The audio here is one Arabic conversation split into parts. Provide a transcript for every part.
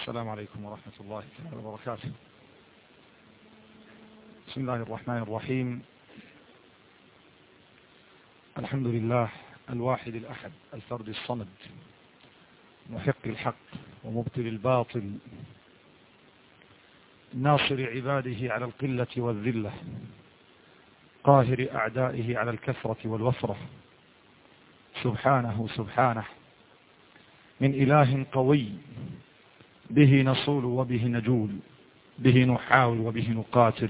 السلام عليكم ورحمة الله وبركاته. بسم الله الرحمن الرحيم. الحمد لله الواحد الأحد الفرد الصمد، محق الحق ومبطل الباطل، ناصر عباده على القلة والذلة، قاهر أعدائه على الكثرة والوفرة. سبحانه سبحانه من إله قوي به نصول وبه نجول، به نحاول وبه نقاتل.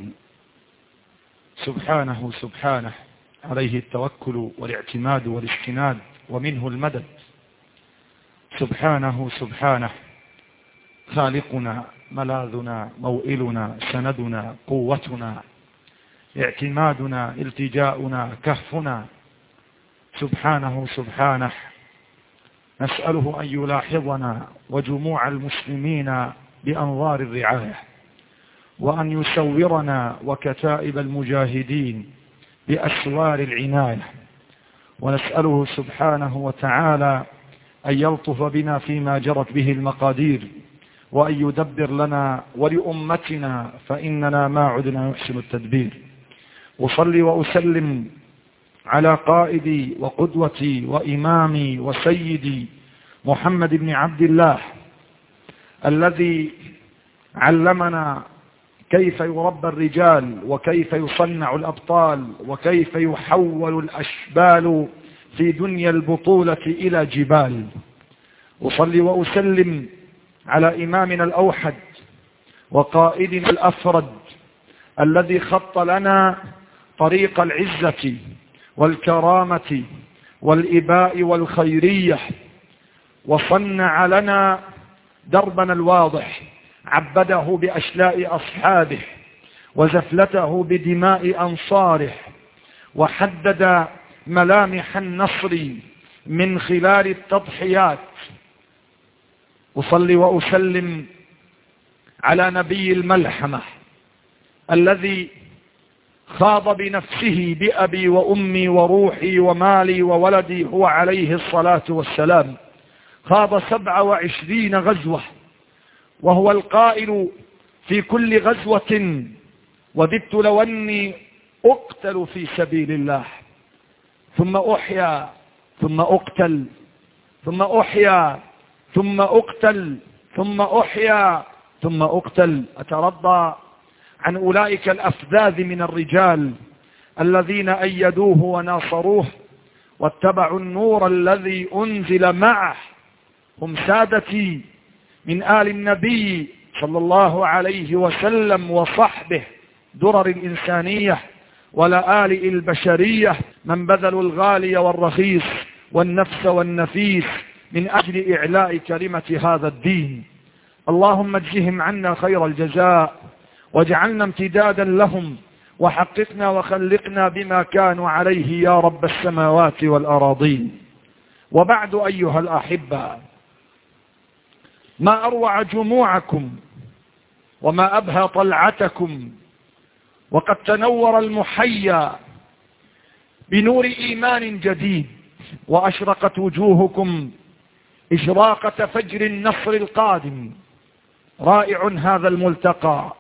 سبحانه سبحانه عليه التوكل والاعتماد والاستناد ومنه المدد. سبحانه سبحانه خالقنا ملاذنا موئلنا سندنا قوتنا اعتمادنا التجاؤنا كهفنا. سبحانه سبحانه نسأله أن يلاحظنا وجموع المسلمين بأنظار الرعاية، وأن يسورنا وكتائب المجاهدين بأسوار العناية، ونسأله سبحانه وتعالى أن يلطف بنا فيما جرت به المقادير، وأن يدبر لنا ولأمتنا فإننا ما عدنا نحسن التدبير. أصلي وأسلم على قائدي وقدوتي وإمامي وسيدي محمد بن عبد الله، الذي علمنا كيف يربى الرجال وكيف يصنع الأبطال وكيف يحول الأشبال في دنيا البطولة إلى جبال. أصلي وأسلم على إمامنا الأوحد وقائدنا الأفرد، الذي خط لنا طريق العزة والكرامة والإباء والخيرية، وصنع لنا دربنا الواضح، عبده بأشلاء أصحابه وزفلته بدماء أنصاره، وحدد ملامح النصر من خلال التضحيات. أصلي وأسلم على نبي الملحمة الذي خاض بنفسه بأبي وأمي وروحي ومالي وولدي، هو عليه الصلاة والسلام خاض 27 غزوة، وهو القائل في كل غزوة: وددت لو أني أقتل في سبيل الله ثم أحيا ثم أقتل ثم أحيا ثم أقتل ثم أحيا ثم أقتل. أترضى عن أولئك الأفذاذ من الرجال الذين أيدوه وناصروه واتبعوا النور الذي أنزل معه. هم سادتي من آل النبي صلى الله عليه وسلم وصحبه درر الإنسانية ولآلئ البشرية، من بذلوا الغالي والرخيص والنفس والنفيس من أجل إعلاء كلمة هذا الدين. اللهم اجزهم عنا خير الجزاء، واجعلنا امتدادا لهم، وحققنا وخلقنا بما كانوا عليه يا رب السماوات والأراضين. وبعد أيها الأحبة، ما أروع جموعكم وما أبهى طلعتكم، وقد تنور المحيا بنور إيمان جديد، وأشرقت وجوهكم إشراقة فجر النصر القادم. رائع هذا الملتقى،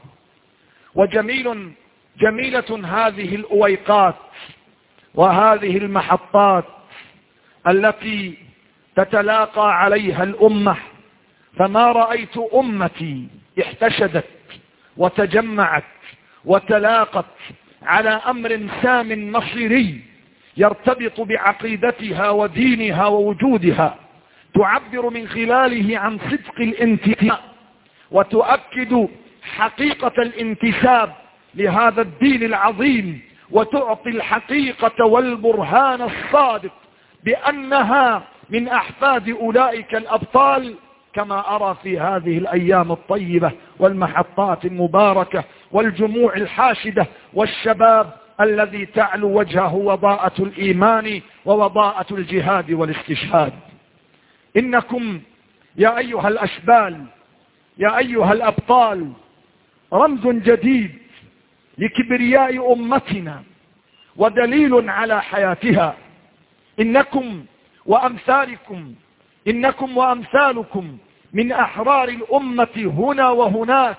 جميلة هذه الأويقات وهذه المحطات التي تتلاقى عليها الأمة. فما رأيت أمتي احتشدت وتجمعت وتلاقت على أمر سام مصيري يرتبط بعقيدتها ودينها ووجودها، تعبر من خلاله عن صدق الانتماء، وتؤكد حقيقة الانتساب لهذا الدين العظيم، وتعطي الحقيقة والبرهان الصادق بأنها من أحفاد أولئك الأبطال، كما أرى في هذه الأيام الطيبة والمحطات المباركة والجموع الحاشدة والشباب الذي تعلو وجهه وضاءة الإيمان ووضاءة الجهاد والاستشهاد. إنكم يا أيها الأشبال، يا أيها الأبطال، رمز جديد لكبرياء أمتنا ودليل على حياتها. إنكم وأمثالكم من أحرار الأمة هنا وهناك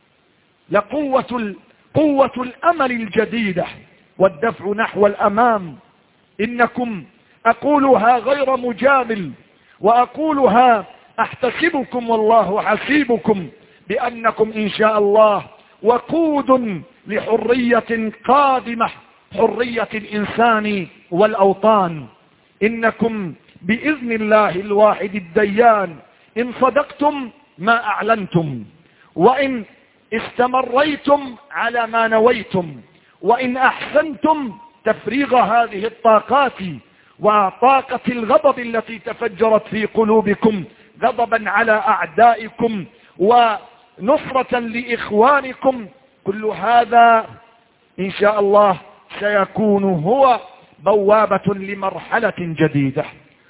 قوة الأمل الجديدة والدفع نحو الأمام. إنكم أقولها غير مجامل، وأقولها أحتسبكم والله حسيبكم بأنكم إن شاء الله وقود لحرية قادمة، حرية الإنسان والأوطان. إنكم بإذن الله الواحد الديان إن صدقتم ما أعلنتم، وإن استمريتم على ما نويتم، وإن أحسنتم تفريغ هذه الطاقات وطاقة الغضب التي تفجرت في قلوبكم غضبا على أعدائكم ونصرة لإخوانكم، كل هذا إن شاء الله سيكون هو بوابة لمرحلة جديدة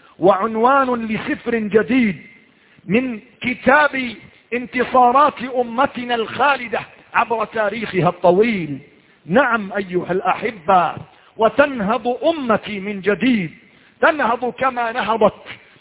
وعنوان لسفر جديد من كتاب انتصارات أمتنا الخالدة عبر تاريخها الطويل. نعم أيها الأحبة، وتنهض أمتي من جديد، تنهض كما نهضت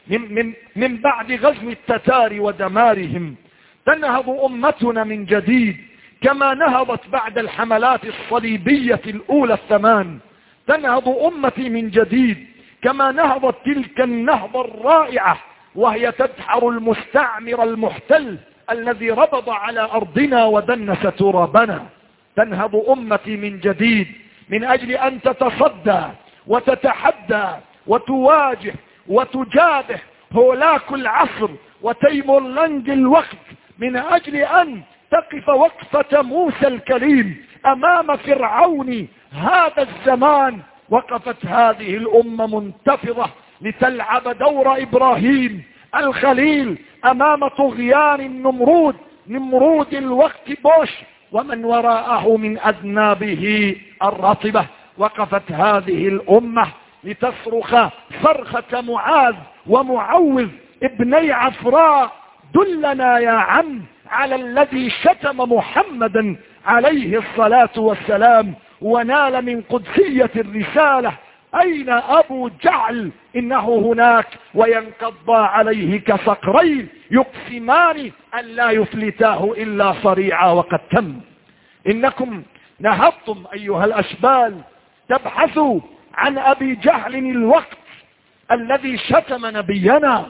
من بعد غزو التتار ودمارهم، تنهض أمتنا من جديد كما نهضت بعد الحملات الصليبية الأولى الثمان، تنهض أمتي من جديد كما نهضت تلك النهضة الرائعة وهي تدحر المستعمر المحتل الذي ربض على أرضنا ودنس ترابنا. تنهض أمتي من جديد من أجل أن تتصدى وتتحدى وتواجه وتجابه هولاك العصر وتيمور لنج الوقت، من أجل أن تقف وقفة موسى الكليم أمام فرعون هذا الزمان. وقفت هذه الأمة منتفضة لتلعب دور إبراهيم الخليل أمام طغيان النمرود، نمرود الوقت بوش ومن وراءه من أذنابه الرطبة. وقفت هذه الأمة لتصرخ صرخة معاذ ومعوذ ابني عفراء: دلنا يا عم على الذي شتم محمدا عليه الصلاة والسلام ونال من قدسية الرسالة، أين أبو جعل؟ إنه هناك، وينقضى عليه كصقرين يقسمان أن لا يفلتاه إلا صريعا وقد تم. إنكم نهضتم أيها الأشبال تبحثوا عن أبي جهل الوقت الذي شتم نبينا،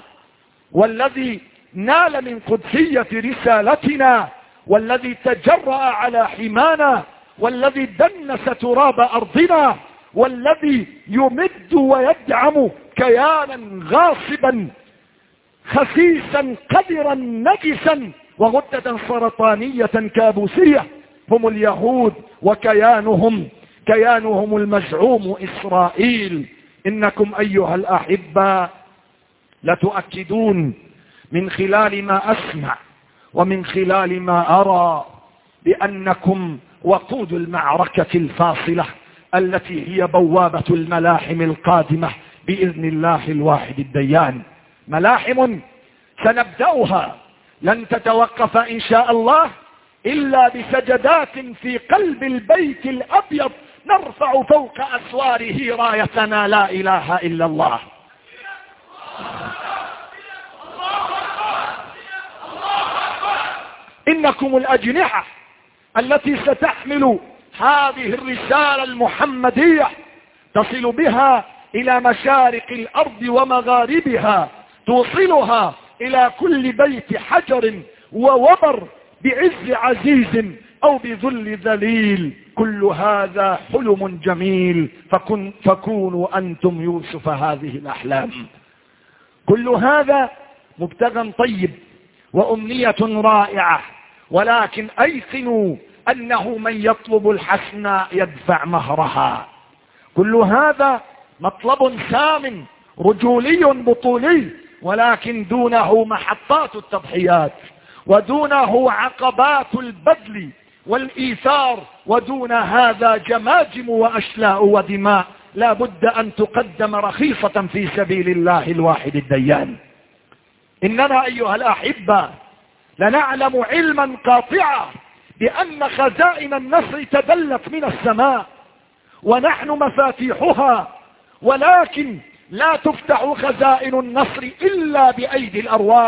والذي نال من قدسية رسالتنا، والذي تجرأ على حمانا، والذي دنس تراب أرضنا، والذي يمد ويدعم كيانا غاصبا خسيسا قذرا نجسا وغدة سرطانية كابوسية هم اليهود، وكيانهم المزعوم إسرائيل. إنكم أيها الأحبة لتؤكدون من خلال ما أسمع ومن خلال ما أرى بأنكم وقود المعركة الفاصلة التي هي بوابة الملاحم القادمة بإذن الله الواحد الديان. ملاحم سنبدأها لن تتوقف إن شاء الله إلا بسجدات في قلب البيت الأبيض نرفع فوق أسواره رايتنا لا إله إلا الله. إنكم الأجنحة التي ستحمل هذه الرسالة المحمدية تصل بها إلى مشارق الأرض ومغاربها، توصلها إلى كل بيت حجر ووبر بعز عزيز أو بذل ذليل. كل هذا حلم جميل، فكونوا أنتم يوسف هذه الأحلام. كل هذا مبتغى طيب وأمنية رائعة، ولكن أيقنوا أنه من يطلب الحسنى يدفع مهرها. كل هذا مطلب سام رجولي بطولي، ولكن دونه محطات التضحيات، ودونه عقبات البذل والإيثار، ودون هذا جماجم وأشلاء ودماء لا بد أن تقدم رخيصة في سبيل الله الواحد الديان. إننا أيها الأحبة لنعلم علما قاطعا بأن خزائن النصر تدلت من السماء ونحن مفاتيحها، ولكن لا تفتح خزائن النصر إلا بأيدي الأرواح.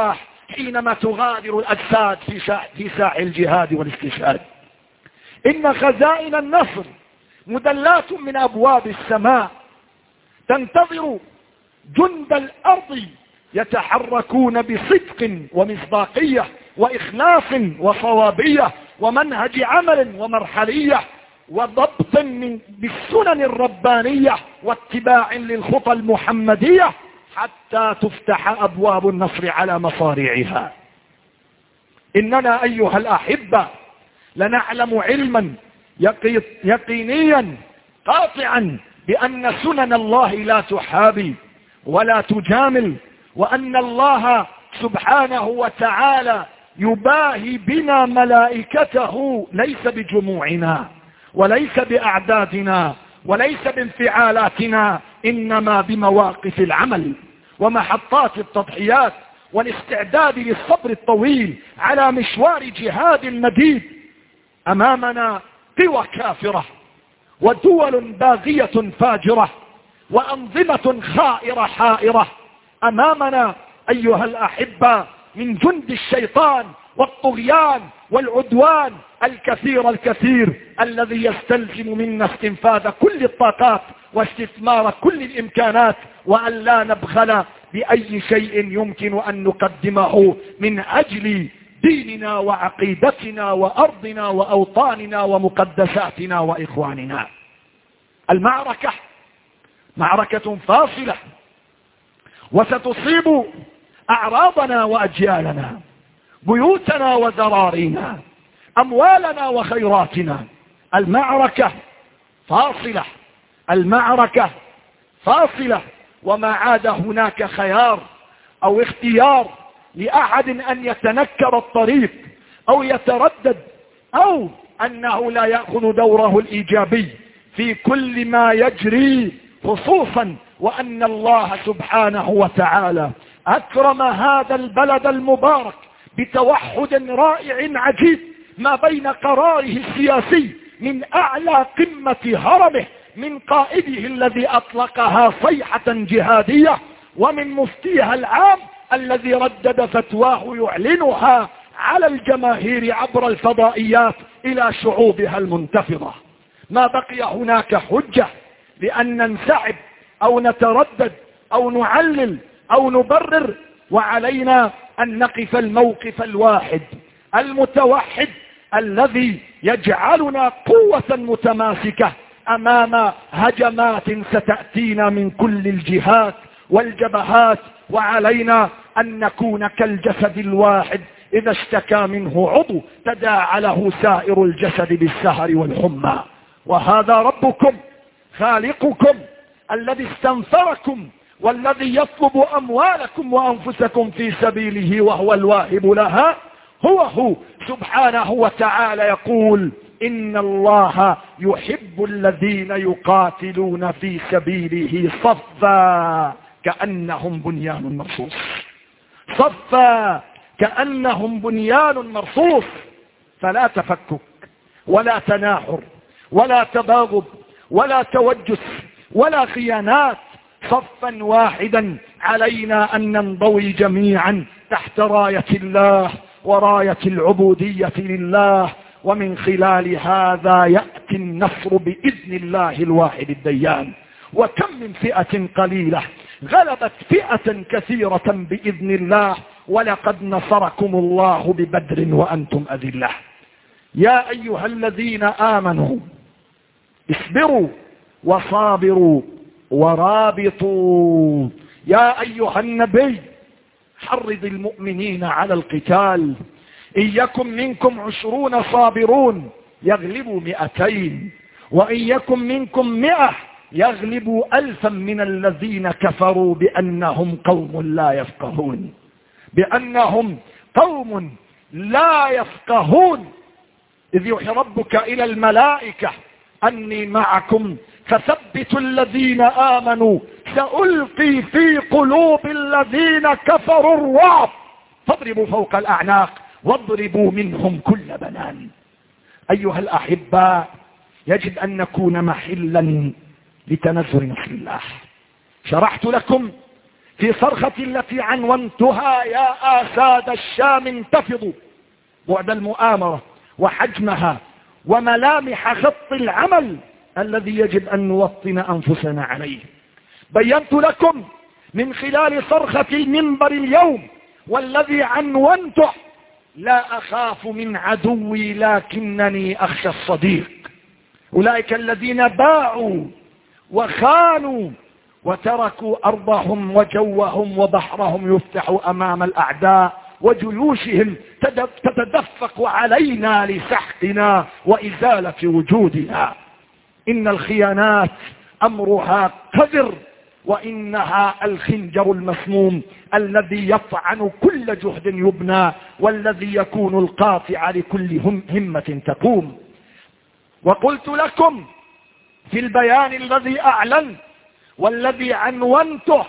حينما تغادر الأجساد في ساحة الجهاد والاستشهاد. إن خزائن النصر مدلات من أبواب السماء تنتظر جند الأرض يتحركون بصدق ومصداقية وإخلاص وصوابية ومنهج عمل ومرحلية وضبط بالسنن الربانية واتباع للخطى المحمدية حتى تفتح أبواب النصر على مصاريعها. إننا أيها الأحبة لنعلم علما يقينيا قاطعا بأن سنن الله لا تحابي ولا تجامل، وأن الله سبحانه وتعالى يباهي بنا ملائكته ليس بجموعنا وليس بأعدادنا وليس بانفعالاتنا، إنما بمواقف العمل ومحطات التضحيات والاستعداد للصبر الطويل على مشوار جهاد مديد. أمامنا قوى كافرة ودول باغية فاجرة وأنظمة خائرة حائرة. أمامنا أيها الأحبة من جند الشيطان والطغيان والعدوان الكثير الذي يستلزم منا استنفاذ كل الطاقات واستثمار كل الإمكانات، وأن لا نبخل بأي شيء يمكن أن نقدمه من أجل ديننا وعقيدتنا وأرضنا وأوطاننا ومقدساتنا وإخواننا. المعركة معركة فاصلة وستصيب أعراضنا وأجيالنا، بيوتنا وزرارينا، أموالنا وخيراتنا. المعركة فاصلة، المعركة فاصلة، وما عاد هناك خيار أو اختيار لأحد أن يتنكر الطريق أو يتردد أو أنه لا يأخذ دوره الإيجابي في كل ما يجري، خصوصا وأن الله سبحانه وتعالى أكرم هذا البلد المبارك بتوحد رائع عجيب ما بين قراره السياسي من أعلى قمة هرمه، من قائده الذي أطلقها صيحة جهادية، ومن مفتيها العام الذي ردد فتواه يعلنها على الجماهير عبر الفضائيات إلى شعوبها المنتفضة. ما بقي هناك حجة لأن ننسحب أو نتردد أو نعلل أو نبرر، وعلينا أن نقف الموقف الواحد المتوحد الذي يجعلنا قوة متماسكة أمام هجمات ستأتينا من كل الجهات والجبهات. وعلينا أن نكون كالجسد الواحد إذا اشتكى منه عضو تداعى له سائر الجسد بالسهر والحمى. وهذا ربكم خالقكم الذي استنفركم والذي يطلب أموالكم وأنفسكم في سبيله وهو الواهب لها، هو سبحانه وتعالى يقول: إن الله يحب الذين يقاتلون في سبيله صفا كأنهم بنيان مرصوص. صفا كأنهم بنيان مرصوص. فلا تفكك ولا تناحر ولا تباغض ولا توجس ولا خيانات، صفا واحدا علينا أن ننضوي جميعا تحت راية الله وراية العبودية لله، ومن خلال هذا يأتي النصر بإذن الله الواحد الديان. وكم من فئة قليلة غلبت فئة كثيرة بإذن الله، ولقد نصركم الله ببدر وأنتم أذلة. يا أيها الذين آمنوا اصبروا وصابروا ورابطوا. يا أيها النبي حرض المؤمنين على القتال. إن يكن منكم 20 صابرون يغلبوا 200، وإن يكن منكم 100 يغلبوا 1000 من الذين كفروا بأنهم قوم لا يفقهون. بأنهم قوم لا يفقهون. إذ يوحي ربك إلى الملائكة أني معكم فثبتوا الذين آمنوا سألقي في قلوب الذين كفروا الرعب فاضربوا فوق الأعناق واضربوا منهم كل بنان. أيها الأحباء، يجب أن نكون محلا لتنزل نصر الله. شرحت لكم في صرخة التي عنونتها يا آساد الشام انتفضوا بعد المؤامرة وحجمها وملامح خط العمل الذي يجب أن نوطن أنفسنا عليه. بينت لكم من خلال صرخة المنبر اليوم والذي عنونته: لا أخاف من عدوي لكنني أخشى الصديق. أولئك الذين باعوا وخانوا وتركوا أرضهم وجوهم وبحرهم يفتح أمام الأعداء وجيوشهم تتدفق علينا لسحقنا وإزالة وجودنا. إن الخيانات أمرها قذر، وإنها الخنجر المسموم الذي يطعن كل جهد يبنى والذي يكون القاطع لكل همة تقوم. وقلت لكم في البيان الذي أعلن والذي عنونته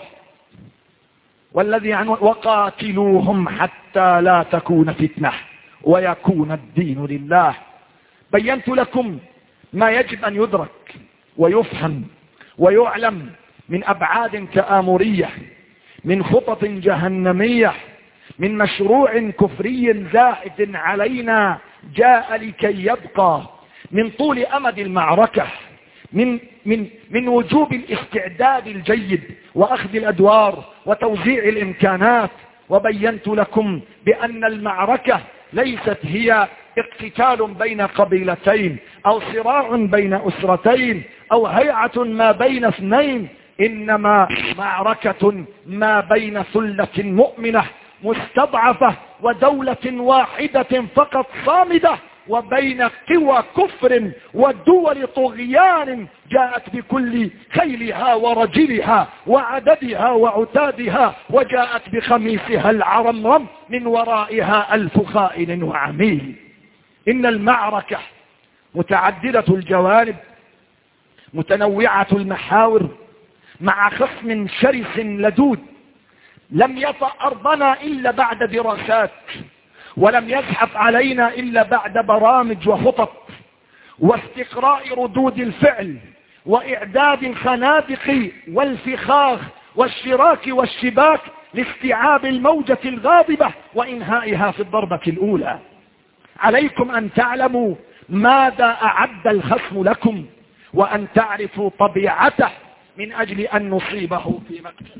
وقاتلوهم حتى لا تكون فتنة ويكون الدين لله. بينت لكم ما يجب أن يدرك ويفهم ويعلم من أبعاد تآمرية، من خطط جهنمية، من مشروع كفري زائد علينا جاء لكي يبقى، من طول أمد المعركة، من وجوب الاستعداد الجيد وأخذ الأدوار وتوزيع الإمكانات. وبينت لكم بأن المعركة ليست هي اقتتال بين قبيلتين أو صراع بين أسرتين أو هيعة ما بين اثنين، إنما معركة ما بين ثلة مؤمنة مستضعفة ودولة واحدة فقط صامدة، وبين قوى كفر ودول طغيان جاءت بكل خيلها ورجلها وعددها وعتادها، وجاءت بخميسها العرمرم من ورائها 1000 خائن وعميل. إن المعركة متعددة الجوانب متنوعة المحاور مع خصم شرس لدود لم يطأ أرضنا إلا بعد دراسات، ولم يزحف علينا إلا بعد برامج وخطط واستقراء ردود الفعل وإعداد الخنادق والفخاخ والشراك والشباك لاستيعاب الموجة الغاضبة وإنهائها في الضربة الأولى. عليكم أن تعلموا ماذا أعد الخصم لكم وأن تعرفوا طبيعته من أجل أن نصيبه في مقتل،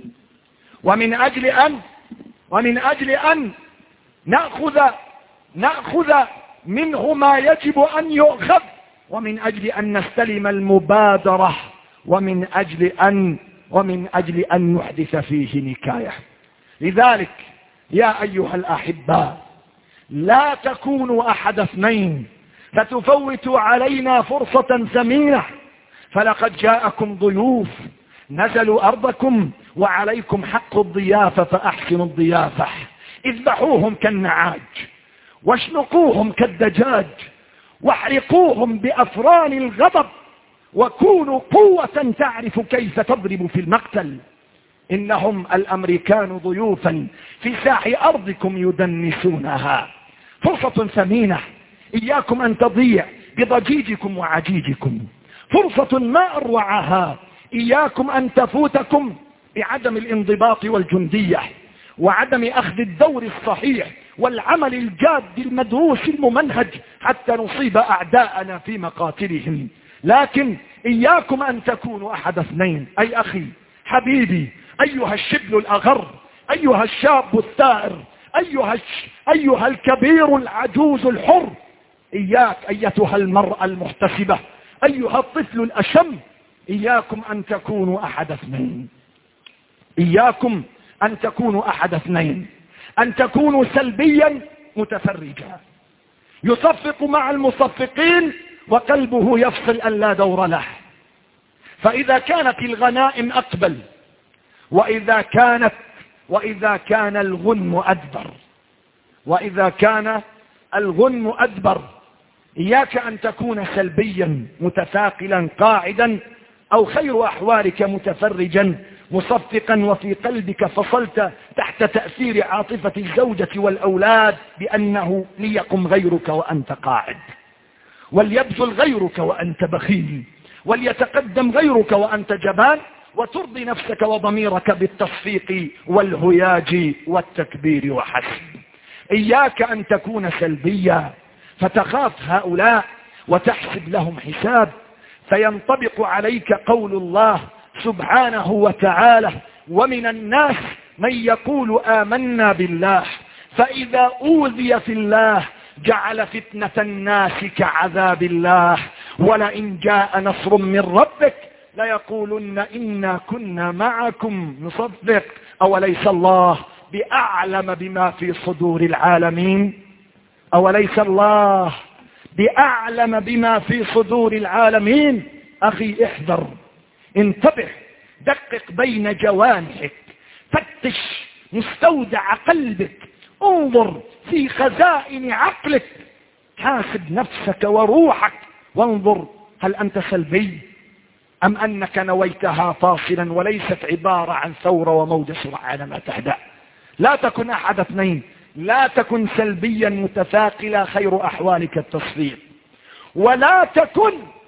ومن أجل أن نأخذ منه ما يجب أن يؤخذ، ومن أجل أن نستلم المبادرة، ومن أجل أن نحدث فيه نكاية. لذلك يا أيها الأحباء لا تكونوا أحد اثنين فتفوتوا علينا فرصة ثمينة، فلقد جاءكم ضيوف نزلوا أرضكم وعليكم حق الضيافة فأحسنوا الضيافة. اذبحوهم كالنعاج واشنقوهم كالدجاج واحرقوهم بأفران الغضب، وكونوا قوة تعرف كيف تضرب في المقتل. إنهم الأمريكان ضيوفا في ساح أرضكم يدنسونها. فرصة ثمينة إياكم أن تضيع بضجيجكم وعجيجكم، فرصة ما أروعها إياكم أن تفوتكم بعدم الانضباط والجندية وعدم أخذ الدور الصحيح والعمل الجاد المدروس الممنهج حتى نصيب أعداءنا في مقاتلهم. لكن إياكم أن تكونوا أحد اثنين. أي أخي حبيبي، أيها الشبل الأغر، أيها الشاب الثائر، أيها الكبير العجوز الحر، إياك أيتها المرأة المحتسبة، أيها الطفل الأشم، إياكم أن تكونوا أحد اثنين. إياكم أن تكونوا أحد اثنين، أن تكونوا سلبيا متفرجا يصفق مع المصفقين وقلبه يفصل أن لا دور له. فإذا كانت الغنائم أقبل وإذا كان الغنم أدبر، إياك أن تكون سلبيا متثاقلا قاعدا، أو خير أحوالك متفرجا مصفقا وفي قلبك فصلت تحت تأثير عاطفة الزوجة والأولاد بأنه ليقم غيرك وأنت قاعد، وليبذل غيرك وأنت بخيل، وليتقدم غيرك وأنت جبان، وترضي نفسك وضميرك بالتصفيق والهياج والتكبير وحسب. إياك أن تكون سلبيا فتخاف هؤلاء وتحسب لهم حساب، فينطبق عليك قول الله سبحانه وتعالى: ومن الناس من يقول آمنا بالله فإذا أوذي في الله جعل فتنة الناس كعذاب الله ولئن جاء نصر من ربك ليقولن إنا كنا معكم نصدق أوليس الله بأعلم بما في صدور العالمين؟ أوليس الله بأعلم بما في صدور العالمين؟ أخي احذر، انتبه، دقق بين جوانحك، فتش مستودع قلبك، انظر في خزائن عقلك، حاسب نفسك وروحك وانظر هل أنت سلبي أم أنك نويتها فاصلا وليست عبارة عن ثورة وموج سرعان ما تهدأ. لا تكن أحد اثنين، لا تكن سلبيا متثاقلا، خير أحوالك التصفيق، ولا تكن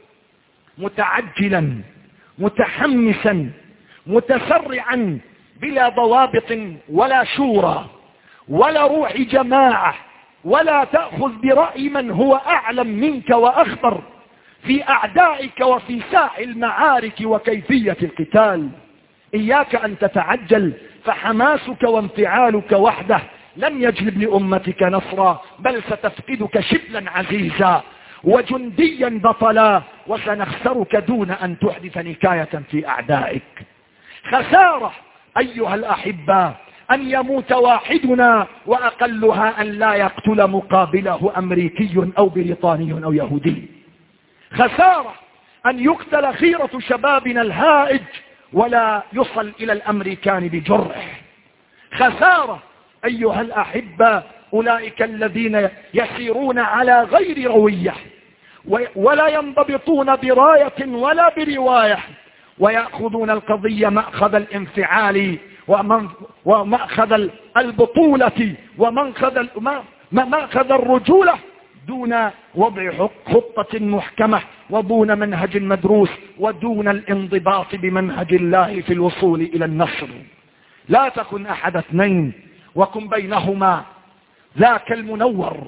متعجلا متحمسا متسرعا بلا ضوابط ولا شورى ولا روح جماعة، ولا تأخذ برأي من هو أعلم منك وأخبر في أعدائك وفي ساح المعارك وكيفية القتال. إياك أن تتعجل، فحماسك وانفعالك وحده لن يجلب لأمتك نصرا، بل ستفقدك شبلا عزيزا وجنديا بطلا، وسنخسرك دون أن تحدث نكاية في أعدائك. خسارة أيها الأحبة أن يموت واحدنا وأقلها أن لا يقتل مقابله أمريكي أو بريطاني أو يهودي. خسارة أن يقتل خيرة شبابنا الهائج ولا يصل إلى الأمريكان بجرح. خسارة أيها الأحبة أولئك الذين يسيرون على غير روية ولا ينضبطون براية ولا برواية، ويأخذون القضية مأخذ الانفعال ومأخذ البطولة ومأخذ الرجولة دون وضع خطة محكمة ودون منهج مدروس ودون الانضباط بمنهج الله في الوصول إلى النصر. لا تكن أحد اثنين، وكن بينهما، ذاك المنور،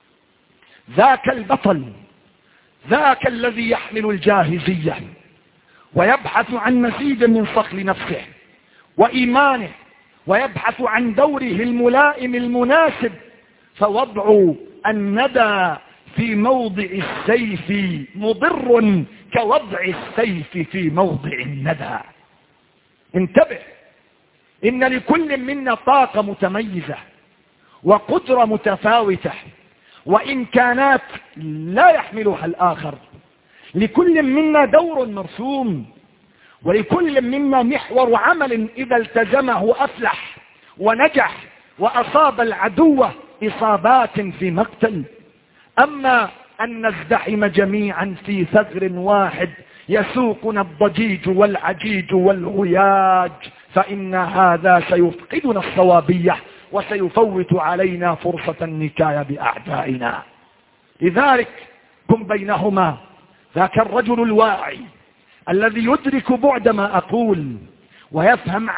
ذاك البطل، ذاك الذي يحمل الجاهزية ويبحث عن مزيد من صقل نفسه وإيمانه، ويبحث عن دوره الملائم المناسب، فوضع الندى في موضع السيف مضر كوضع السيف في موضع الندى. انتبه، إن لكل منا طاقة متميزة وقدرة متفاوتة وإمكانات لا يحملها الآخر. لكل منا دور مرسوم، ولكل منا محور عمل إذا التزمه أفلح ونجح وأصاب العدو إصابات في مقتل. أما أن نزدحم جميعا في ثغر واحد يسوقنا الضجيج والعجيج والغياج، فإن هذا سيفقدنا الصوابية وسيفوت علينا فرصة النكاية بأعدائنا. لذلك كن بينهما، ذاك الرجل الواعي الذي يدرك بعد ما أقول ويفهم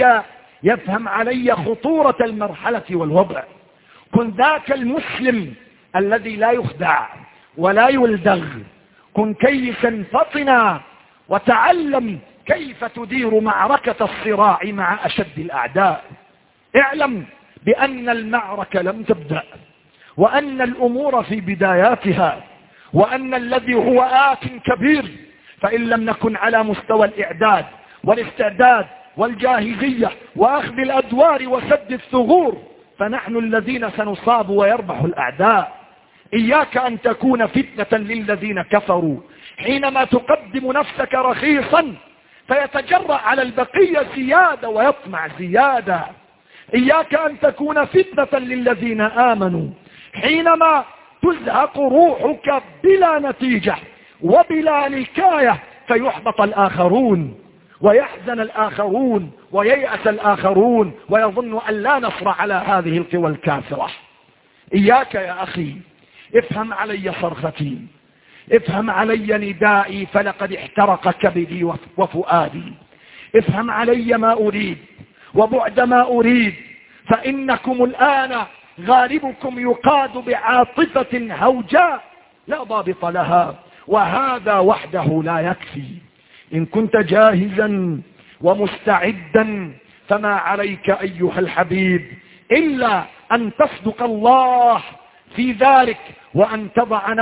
علي خطورة المرحلة والوضع. كن ذاك المسلم الذي لا يخدع ولا يلدغ. كن كيسا فطنا وتعلم كيف تدير معركة الصراع مع أشد الأعداء. اعلم بأن المعركة لم تبدأ، وأن الأمور في بداياتها، وأن الذي هو آت كبير. فإن لم نكن على مستوى الإعداد والاستعداد والجاهزية وأخذ الأدوار وسد الثغور فنحن الذين سنصاب ويربح الأعداء. إياك أن تكون فتنة للذين كفروا حينما تقدم نفسك رخيصا فيتجرأ على البقية زيادة ويطمع زيادة. إياك أن تكون فتنة للذين آمنوا حينما تزهق روحك بلا نتيجة وبلا نكاية فيحبط الآخرون ويحزن الآخرون وييأس الآخرون ويظن أن لا نصر على هذه القوى الكافرة. إياك يا أخي، افهم علي صرختي، افهم علي ندائي، فلقد احترق كبدي وفؤادي افهم علي ما أريد وبعد ما أريد، فإنكم الآن غالبكم يقاد بعاطفة هوجاء لا ضابط لها، وهذا وحده لا يكفي. إن كنت جاهزا ومستعدا فما عليك أيها الحبيب إلا أن تصدق الله في ذلك، وأن تضع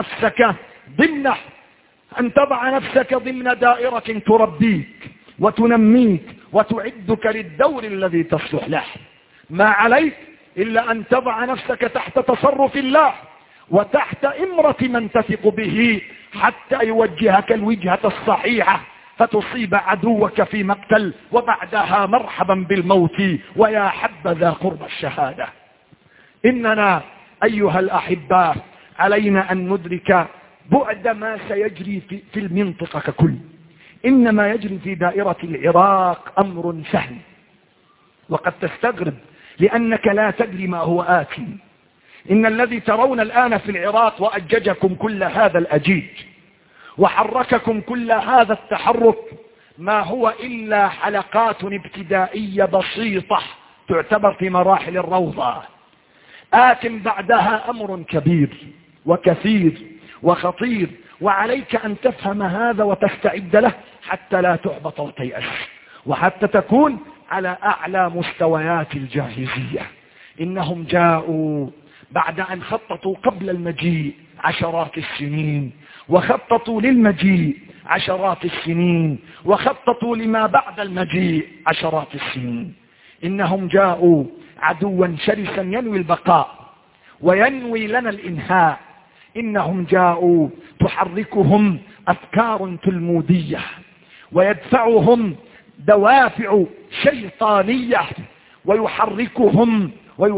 نفسك ضمن دائرة تربيك وتنميك وتعدك للدور الذي تصلح له. ما عليك إلا أن تضع نفسك تحت تصرف الله وتحت إمرة من تثق به حتى يوجهك الوجهة الصحيحة، فتصيب عدوك في مقتل، وبعدها مرحبا بالموت ويا حبذا قرب الشهادة. إننا أيها الأحباء علينا أن ندرك بعد ما سيجري في المنطقة ككل. إنما يجري في دائرة العراق أمر سهل، وقد تستغرب لأنك لا تدري ما هو آتي. إن الذي ترون الآن في العراق وأججكم كل هذا الأجيج وحرككم كل هذا التحرك ما هو إلا حلقات ابتدائية بسيطة تعتبر في مراحل الروضة. آت بعدها أمر كبير وكثير وخطير، وعليك أن تفهم هذا وتستعد له حتى لا تحبط وتيأس، وحتى تكون على أعلى مستويات الجاهزية. إنهم جاءوا بعد أن خططوا قبل المجيء عشرات السنين، وخططوا للمجيء عشرات السنين، وخططوا لما بعد المجيء عشرات السنين. إنهم جاءوا عدوا شرسا ينوي البقاء وينوي لنا الإنهاء. إنهم جاءوا تحركهم أفكار تلمودية ويدفعهم دوافع شيطانية، ويحركهم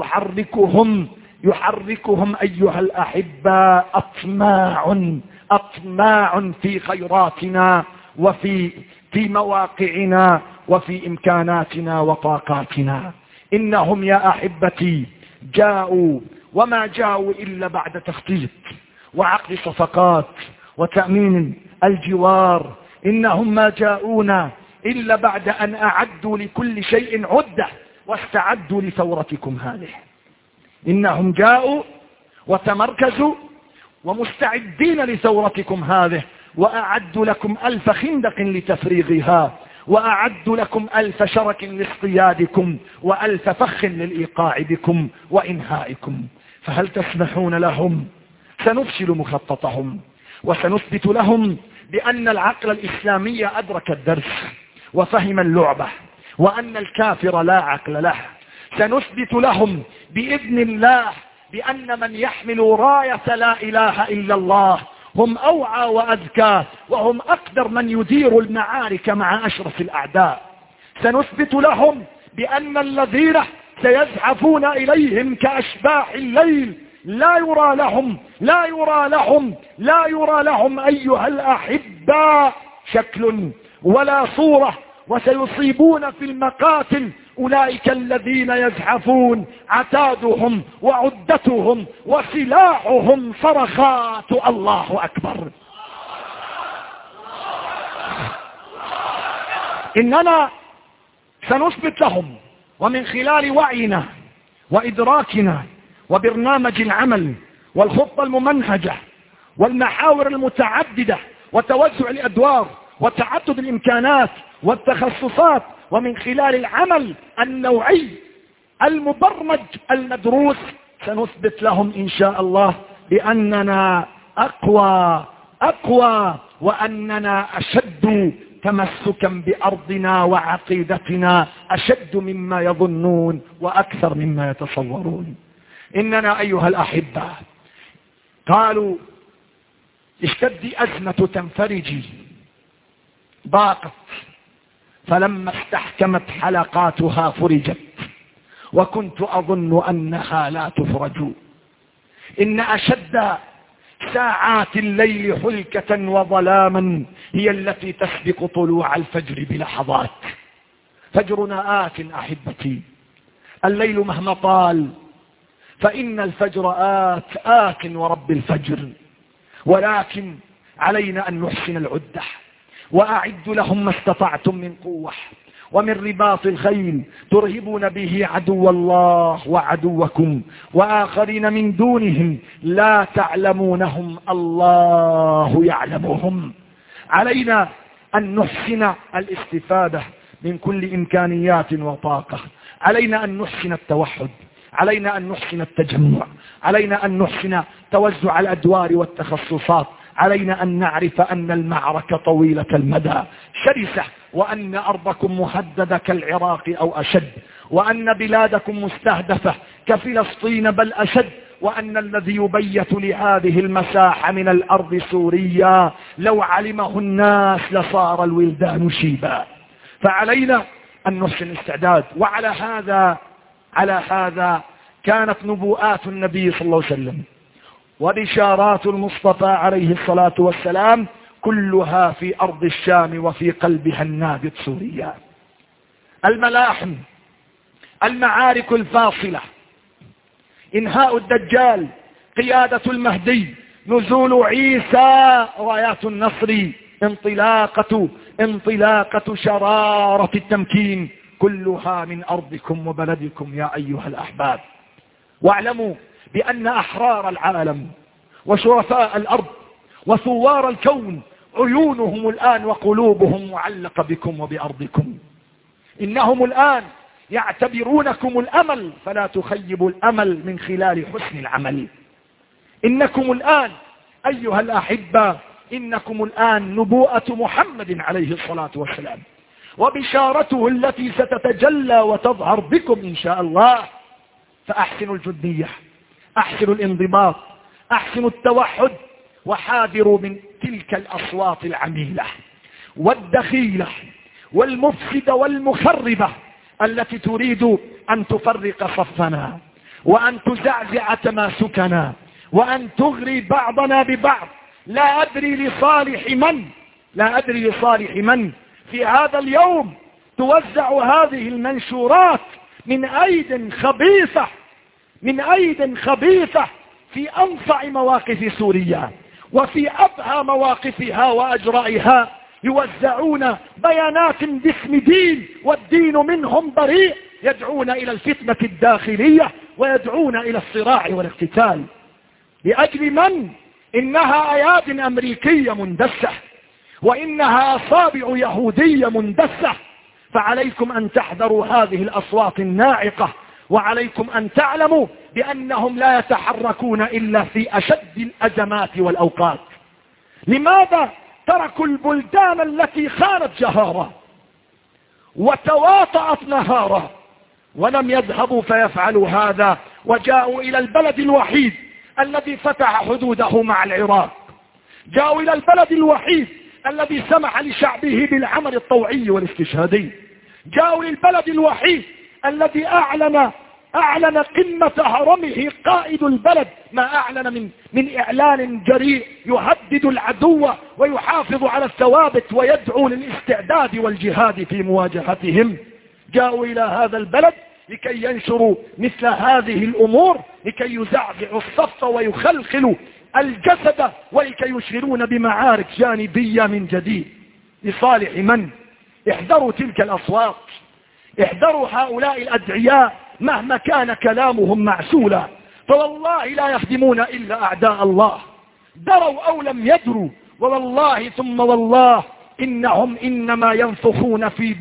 أيها الأحباء أطماع في خيراتنا وفي مواقعنا وفي إمكاناتنا وطاقاتنا. إنهم يا أحبتي جاءوا، وما جاءوا إلا بعد تخطيط وعقد صفقات وتأمين الجوار. إنهم ما جاءونا إلا بعد أن أعدوا لكل شيء عدة واستعدوا لثورتكم هذه. إنهم جاءوا وتمركزوا ومستعدين لثورتكم هذه، وأعدوا لكم 1000 خندق لتفريغها، وأعدوا لكم 1000 شرك لاصطيادكم، و1000 فخ للإيقاع بكم وإنهائكم. فهل تسمحون لهم؟ سنفشل مخططهم، وسنثبت لهم بأن العقل الإسلامي أدرك الدرس وفهم اللعبة، وأن الكافر لا عقل له. سنثبت لهم بإذن الله بأن من يحمل راية لا إله إلا الله هم أوعى وأذكى، وهم أقدر من يدير المعارك مع أشرف الأعداء. سنثبت لهم بأن الذين سيزحفون إليهم كأشباح الليل لا يرى لهم أيها الأحباء شكل ولا صورة، وسيصيبون في المقاتل أولئك الذين يزحفون عتادهم وعدتهم وسلاحهم صرخات الله أكبر. إننا سنثبت لهم، ومن خلال وعينا وإدراكنا وبرنامج العمل والخطة الممنهجة والمحاور المتعددة وتوزع الأدوار وتعدد الإمكانات والتخصصات، ومن خلال العمل النوعي المبرمج المدروس، سنثبت لهم إن شاء الله بأننا أقوى وأننا أشد تمسكا بأرضنا وعقيدتنا، أشد مما يظنون وأكثر مما يتصورون. إننا أيها الأحبة قالوا اشتدي أزمة تنفرجي، ضاقت، فلما استحكمت حلقاتها فرجت، وكنت أظن أنها لا تفرج. إن أشد ساعات الليل حلكة وظلاما هي التي تسبق طلوع الفجر بلحظات. فجرنا آت أحبتي، الليل مهما طال فإن الفجر آت ورب الفجر، ولكن علينا أن نحسن العدة وأعد لهم ما استطعتم من قوة، ومن رباط الخيل ترهبون به عدو الله وعدوكم وآخرين من دونهم لا تعلمونهم الله يعلمهم. علينا أن نحسن الاستفادة من كل إمكانيات وطاقة. علينا أن نحسن التوحد، علينا أن نحسن التجمع، علينا أن نحسن توزع الأدوار والتخصصات. علينا أن نعرف أن المعركة طويلة المدى شرسة، وأن أرضكم مهددة كالعراق أو أشد، وأن بلادكم مستهدفة كفلسطين بل أشد، وأن الذي يبيت لهذه المساحة من الأرض سوريا لو علمه الناس لصار الولدان شيبا. فعلينا أن نحسن الاستعداد. وعلى هذا كانت نبوءات النبي صلى الله عليه وسلم وبشارات المصطفى عليه الصلاة والسلام كلها في أرض الشام وفي قلبها النابض سوريا. الملاحم، المعارك الفاصلة، إنهاء الدجال، قيادة المهدي، نزول عيسى، رايات النصر، انطلاقة شرارة التمكين، كلها من أرضكم وبلدكم يا أيها الأحباب. واعلموا بأن أحرار العالم وشرفاء الأرض وثوار الكون عيونهم الآن وقلوبهم معلقة بكم وبأرضكم. إنهم الآن يعتبرونكم الأمل، فلا تخيبوا الأمل من خلال حسن العمل. إنكم الآن أيها الأحبة، إنكم الآن نبوءة محمد عليه الصلاة والسلام وبشارته التي ستتجلى وتظهر بكم إن شاء الله. فأحسنوا الجدية، أحسنوا الانضباط، أحسنوا التوحد، وحاذروا من تلك الأصوات العميلة والدخيلة والمفسدة والمخربة التي تريد أن تفرق صفنا وأن تزعزع تماسكنا وأن تغري بعضنا ببعض. لا أدري لصالح من في هذا اليوم توزع هذه المنشورات من أيد خبيثة في أنصع مواقف سوريا وفي أبهى مواقفها وأجرائها. يوزعون بيانات باسم دين والدين منهم بريء، يدعون إلى الفتنة الداخلية ويدعون إلى الصراع والاقتتال. لأجل من؟ إنها أياد أمريكية مندسة وإنها أصابع يهودية مندسة. فعليكم أن تحذروا هذه الأصوات الناعقة، وعليكم أن تعلموا بأنهم لا يتحركون إلا في أشد الأزمات والأوقات. لماذا تركوا البلدان التي خانت جهارا وتواطأت نهارا ولم يذهبوا فيفعلوا هذا، وجاءوا إلى البلد الوحيد الذي فتح حدوده مع العراق، جاءوا إلى البلد الوحيد الذي سمح لشعبه بالعمل الطوعي والاستشهادي، جاءوا للبلد الوحيد الذي أعلن قمة هرمه قائد البلد ما أعلن من إعلان جريء يهدد العدو ويحافظ على الثوابت ويدعو للاستعداد والجهاد في مواجهتهم. جاءوا إلى هذا البلد لكي ينشروا مثل هذه الأمور، لكي يزعزعوا الصف ويخلخلوا الجسد، ولكي يشغلون بمعارك جانبية من جديد. لصالح من؟ احذروا تلك الأصوات، احذروا هؤلاء الأدعياء مهما كان كلامهم معسولا، فوالله لا يخدمون إلا أعداء الله، دروا أو لم يدروا. ووالله ثم والله إنهم إنما ينفخون في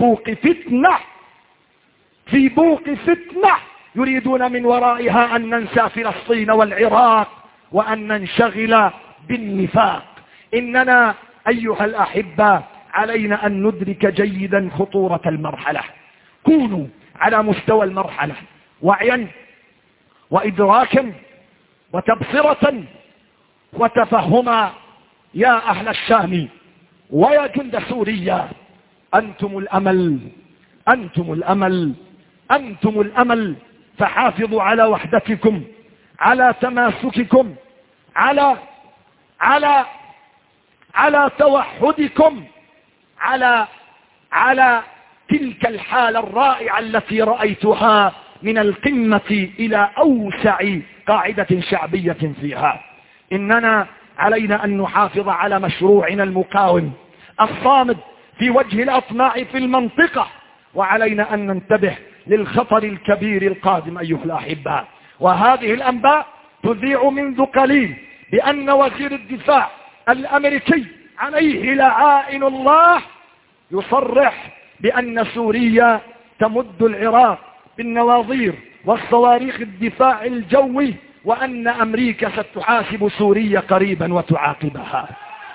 بوق فتنة يريدون من ورائها أن ننسى فلسطين والعراق وأن ننشغل بالنفاق. إننا أيها الأحبة علينا أن ندرك جيدا خطورة المرحلة. كونوا على مستوى المرحلة وعيا وإدراكا وتبصرة وتفهما. يا أهل الشام ويا جند سوريا، أنتم الأمل، أنتم الأمل، أنتم الأمل. فحافظوا على وحدتكم، على تماسككم، على توحدكم، على تلك الحالة الرائعة التي رأيتها من القمة إلى أوسع قاعدة شعبية فيها. إننا علينا أن نحافظ على مشروعنا المقاوم الصامد في وجه الأطماع في المنطقة وعلينا أن ننتبه للخطر الكبير القادم أيها الأحباء. وهذه الأنباء تذيع منذ قليل بأن وزير الدفاع الأمريكي عليه لعائن الله يصرح بأن سوريا تمد العراق بالنواظير والصواريخ الدفاع الجوي، وأن أمريكا ستحاسب سوريا قريبا وتعاقبها.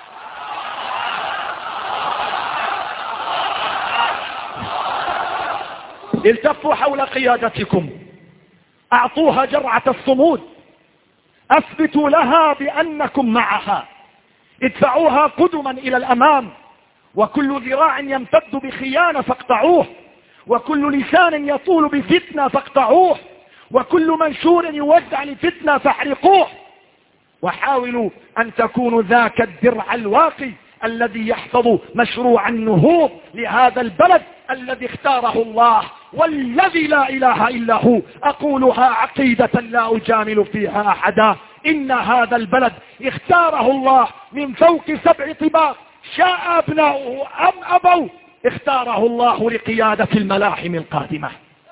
التفوا حول قيادتكم، أعطوها جرعة الصمود، أثبتوا لها بأنكم معها، ادفعوها قدما إلى الأمام، وكل ذراع يمتد بخيانة فاقطعوه، وكل لسان يطول بفتنة فاقطعوه، وكل منشور يوزع لفتنة فاحرقوه، وحاولوا أن تكونوا ذاك الدرع الواقي الذي يحفظ مشروع النهوض لهذا البلد الذي اختاره الله والذي لا إله إلا هو. أقولها عقيدة لا أجامل فيها أحدا، إن هذا البلد اختاره الله من فوق 7 طباق، شاء أبناؤه أم أبوا، اختاره الله لقيادة الملاحم القادمة.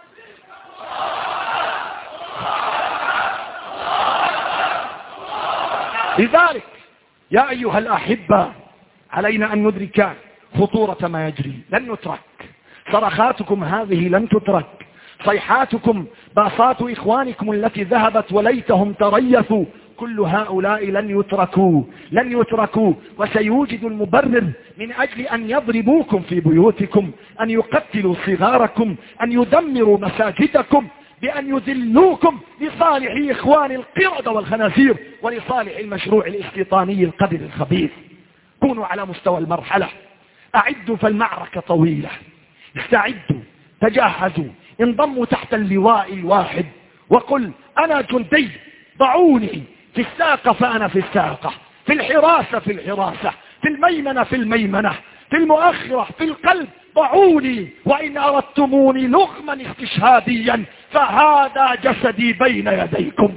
لذلك يا أيها الأحبة علينا أن ندرك خطورة ما يجري. لن نترك، صرخاتكم هذه لن تترك، صيحاتكم، باصات إخوانكم التي ذهبت وليتهم تريثوا، كل هؤلاء لن يتركوا، وسيوجد المبرر من أجل أن يضربوكم في بيوتكم، أن يقتلوا صغاركم، أن يدمروا مساجدكم، بأن يذلوكم لصالح إخوان القردة والخنازير ولصالح المشروع الاستيطاني القذر الخبيث. كونوا على مستوى المرحلة، أعدوا فالمعركة طويلة، استعدوا، تجهزوا، انضموا تحت اللواء الواحد، وقل أنا جندي، ضعوني في الساقة فأنا في الساقة، في الحراسة في الحراسة، في الميمنة في الميمنة، في المؤخرة في القلب، ضعوني، وإن أردتموني لغما استشهاديا فهذا جسدي بين يديكم.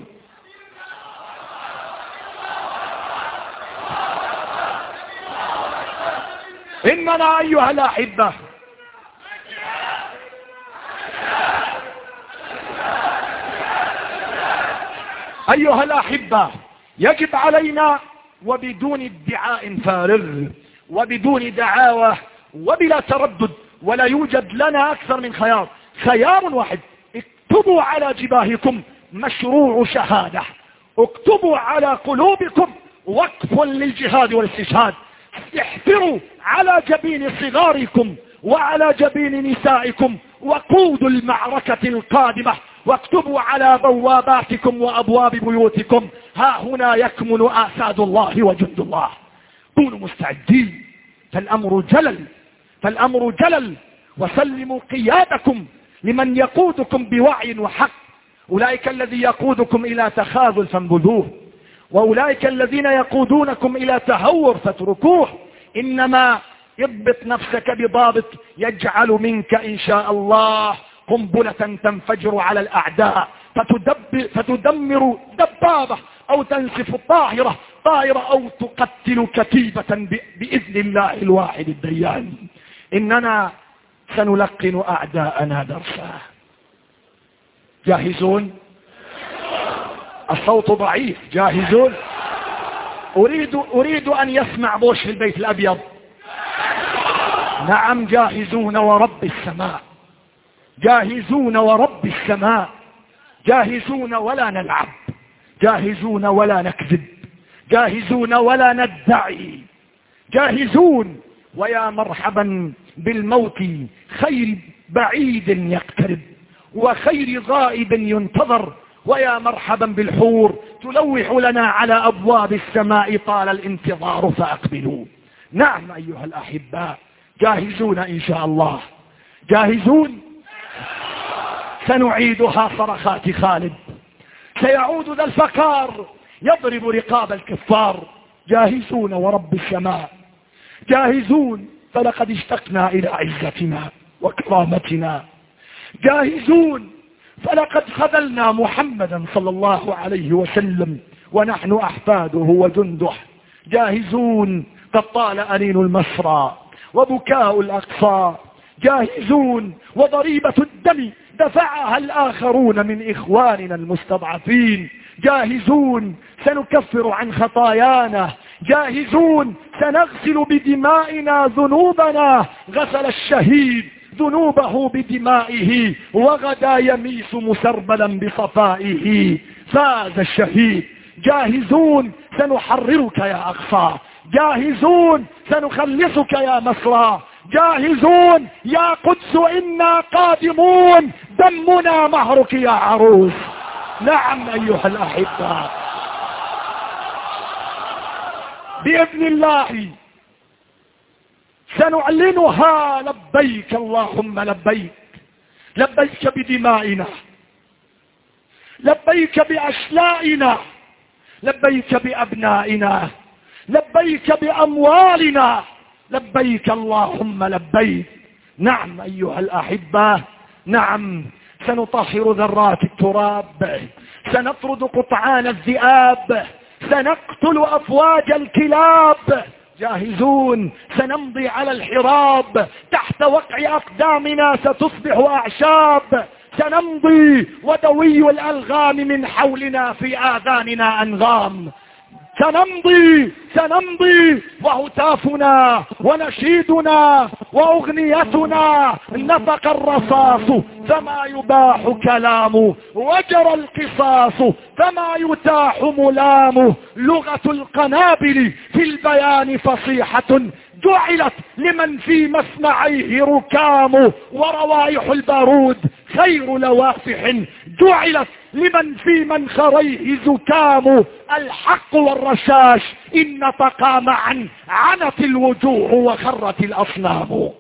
إننا أيها الأحبة يجب علينا وبدون ادعاء فارغ وبدون دعاوى وبلا تردد، ولا يوجد لنا أكثر من خيار واحد. اكتبوا على جباهكم مشروع شهادة، اكتبوا على قلوبكم وقف للجهاد والاستشهاد، احفروا على جبين صغاركم وعلى جبين نسائكم وقود المعركة القادمة، واكتبوا على بواباتكم وأبواب بيوتكم ها هنا يكمن آساد الله وجند الله. كونوا مستعدين، فالأمر جلل، وسلموا قيادكم لمن يقودكم بوعي وحق. أولئك الذي يقودكم إلى تخاذل فانبذوه، وأولئك الذين يقودونكم إلى تهور فاتركوه. إنما اضبط نفسك بضابط يجعل منك إن شاء الله قنبلة تنفجر على الأعداء فتدمر دبابة أو تنسف طائرة أو تقتل كتيبة بإذن الله الواحد الديان. إننا سنلقن أعداءنا درسا. جاهزون؟ الصوت ضعيف. جاهزون؟ أريد أن يسمع بوش في البيت الأبيض. نعم جاهزون ورب السماء، جاهزون ورب السماء، جاهزون ولا نلعب، جاهزون ولا نكذب، جاهزون ولا ندعي، جاهزون. ويا مرحبا بالموت، خير بعيد يقترب وخير غائب ينتظر، ويا مرحبا بالحور تلوح لنا على أبواب السماء طال الانتظار فأقبلوا. نعم أيها الأحباء، جاهزون إن شاء الله، جاهزون. سنعيدها صرخات خالد، سيعود ذا الفقار يضرب رقاب الكفار. جاهزون ورب السماء، جاهزون، فلقد اشتقنا إلى عزتنا وكرامتنا. جاهزون، فلقد خذلنا محمدا صلى الله عليه وسلم ونحن أحفاده وجنده. جاهزون، قد طال أنين المسرى وبكاء الأقصى. جاهزون، وضريبة الدم دفعها الآخرون من إخواننا المستضعفين. جاهزون، سنكفر عن خطايانا. جاهزون، سنغسل بدمائنا ذنوبنا. غسل الشهيد ذنوبه بدمائه، وغدا يميس مسربلا بصفائه. فاز الشهيد. جاهزون، سنحررك يا أقصى. جاهزون، سنخلصك يا مصر. جاهزون يا قدس، إنا قادمون، دمنا مهرك يا عروس. نعم أيها الأحبة، بإذن الله سنعلنها. لبيك اللهم لبيك، لبيك بدمائنا، لبيك بأشلائنا، لبيك بأبنائنا، لبيك بأموالنا، لبيك اللهم لبيك. نعم أيها الأحبة، نعم، سنطهر ذرات التراب، سنطرد قطعان الذئاب، سنقتل أفواج الكلاب. جاهزون، سنمضي على الحراب، تحت وقع أقدامنا ستصبح أعشاب. سنمضي ودوي الألغام من حولنا في آذاننا أنغام. سنمضي وهتافنا ونشيدنا وأغنيتنا نطق الرصاص فما يباح كلامه، وجرى القصاص فما يتاح ملامه. لغة القنابل في البيان فصيحة، جعلت لمن في مسمعيه ركام. وروائح البارود خير لوافح، جعلت لمن في منخريه زكام. الحق والرشاش إن نطقا معا، عنت الوجوه وخرت الأصنام.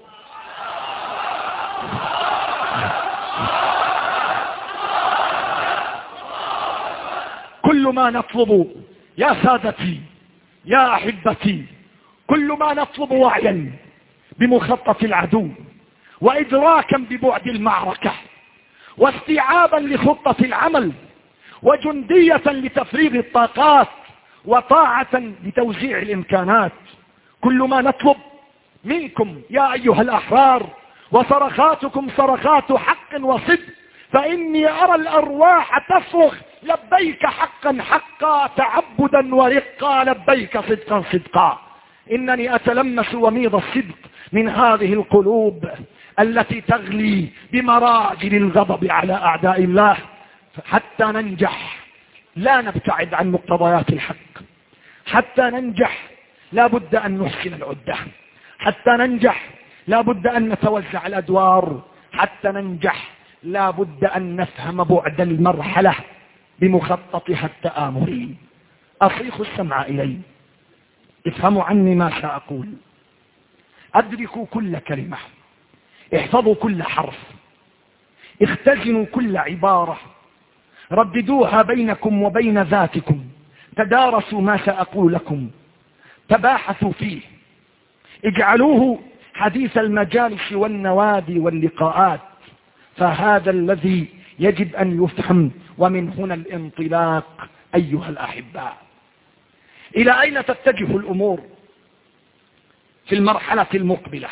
كل ما نطلب يا سادتي يا أحبتي، كل ما نطلب وعيا بمخطط العدو، وإدراكا ببعد المعركة، واستيعابا لخطة العمل، وجندية لتفريغ الطاقات، وطاعة لتوزيع الإمكانات. كل ما نطلب منكم يا أيها الأحرار، وصرخاتكم صرخات حق وصدق، فإني أرى الأرواح تصرخ لبيك حقا حقا، تعبدا ورقا، لبيك صدقا صدقا. إنني أتلمس وميض الصدق من هذه القلوب التي تغلي بمراجل الغضب على أعداء الله. حتى ننجح لا نبتعد عن مقتضيات الحق، حتى ننجح لا بد أن نحسن العدة، حتى ننجح لا بد أن نتوزع الأدوار، حتى ننجح لا بد أن نفهم بعد المرحلة بمخططها التآمري. أصيخ السمع إلي، افهموا عني ما سأقول، أدركوا كل كلمة، احفظوا كل حرف، اختزنوا كل عبارة، رددوها بينكم وبين ذاتكم، تدارسوا ما سأقول لكم، تباحثوا فيه، اجعلوه حديث المجالس والنوادي واللقاءات. فهذا الذي يجب أن يفهم، ومن هنا الانطلاق أيها الأحباء. إلى أين تتجه الأمور في المرحلة المقبلة؟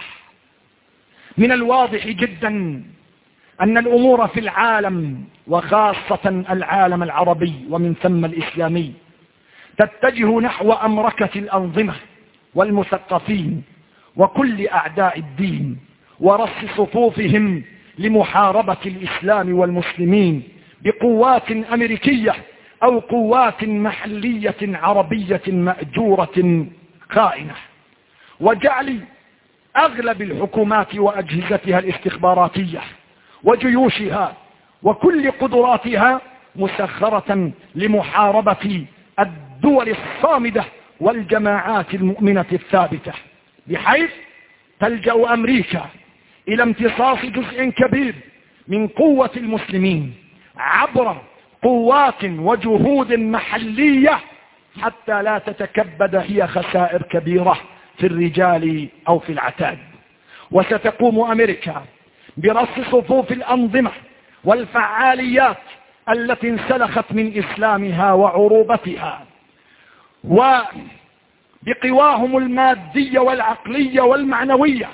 من الواضح جدا أن الأمور في العالم، وخاصة العالم العربي ومن ثم الإسلامي، تتجه نحو أمركة الأنظمة والمثقفين وكل أعداء الدين، ورص صفوفهم لمحاربة الإسلام والمسلمين بقوات أمريكية أو قوات محلية عربية مأجورة خائنة، وجعل أغلب الحكومات وأجهزتها الاستخباراتية وجيوشها وكل قدراتها مسخرة لمحاربة الدول الصامدة والجماعات المؤمنة الثابتة، بحيث تلجأ أمريكا إلى امتصاص جزء كبير من قوة المسلمين عبر قوات وجهود محلية، حتى لا تتكبد هي خسائر كبيرة في الرجال أو في العتاد. وستقوم أمريكا برص صفوف الأنظمة والفعاليات التي انسلخت من إسلامها وعروبتها، وبقواهم المادية والعقلية والمعنوية،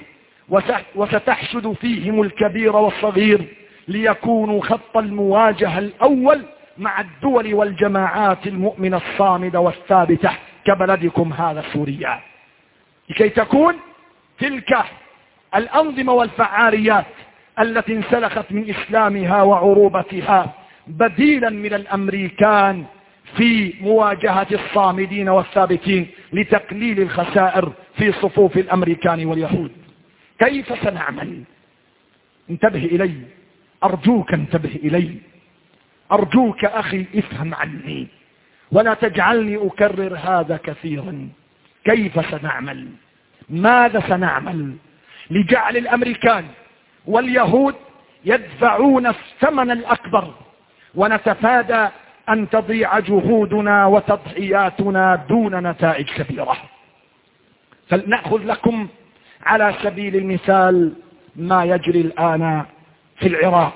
وستحشد فيهم الكبير والصغير ليكونوا خط المواجهة الأول مع الدول والجماعات المؤمنة الصامدة والثابتة كبلدكم هذا سوريا، لكي تكون تلك الأنظمة والفعاليات التي انسلخت من إسلامها وعروبتها بديلا من الأمريكان في مواجهة الصامدين والثابتين لتقليل الخسائر في صفوف الأمريكان واليهود. كيف سنعمل؟ انتبه إلي، أرجوك انتبه إلي، أرجوك أخي افهم عني ولا تجعلني أكرر هذا كثيرا. كيف سنعمل؟ ماذا سنعمل لجعل الأمريكان واليهود يدفعون الثمن الأكبر ونتفادى أن تضيع جهودنا وتضحياتنا دون نتائج كبيرة؟ فلنأخذ لكم على سبيل المثال ما يجري الآن في العراق.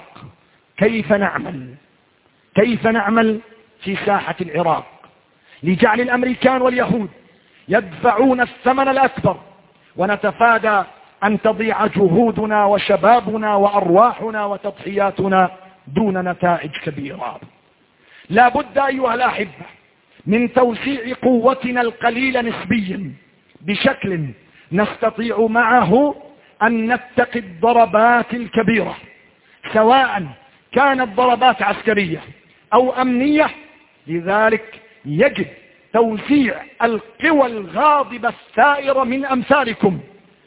كيف نعمل في ساحة العراق لجعل الأمريكان واليهود يدفعون الثمن الأكبر ونتفادى أن تضيع جهودنا وشبابنا وأرواحنا وتضحياتنا دون نتائج كبيرة؟ لا بد أيها الأحبة من توسيع قوتنا القليلة نسبيا بشكل نستطيع معه أن نتقي الضربات الكبيرة، سواء كانت ضربات عسكرية أو أمنية. لذلك يجب توزيع القوى الغاضبة الثائرة من أمثالكم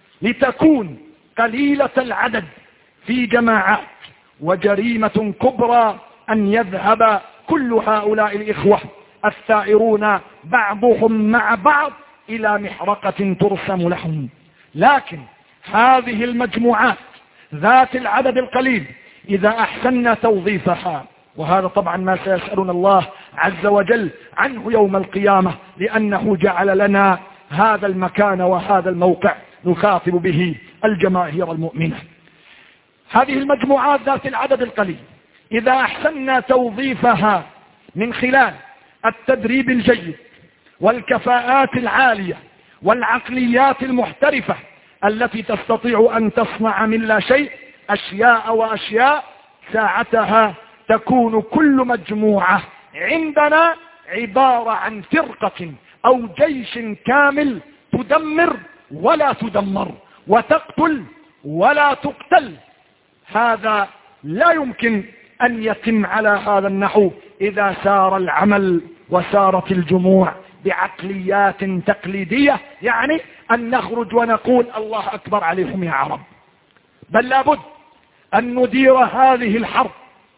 لتكون قليلة العدد في جماعات، وجريمة كبرى أن يذهب كل هؤلاء الإخوة الثائرون بعضهم مع بعض إلى محرقة ترسم لهم. لكن هذه المجموعات ذات العدد القليل إذا أحسننا توظيفها، وهذا طبعا ما سيسألنا الله عز وجل عنه يوم القيامة، لأنه جعل لنا هذا المكان وهذا الموقع نخاطب به الجماهير المؤمنة. هذه المجموعات ذات العدد القليل إذا أحسننا توظيفها من خلال التدريب الجيد والكفاءات العالية والعقليات المحترفة التي تستطيع أن تصنع من لا شيء أشياء وأشياء، ساعتها تكون كل مجموعة عندنا عبارة عن فرقة أو جيش كامل تدمر ولا تدمر، وتقتل ولا تقتل. هذا لا يمكن أن يتم على هذا النحو إذا سار العمل وسارت الجموع بعقليات تقليدية، يعني أن نخرج ونقول الله أكبر عليهم يا عرب. بل لابد أن ندير هذه الحرب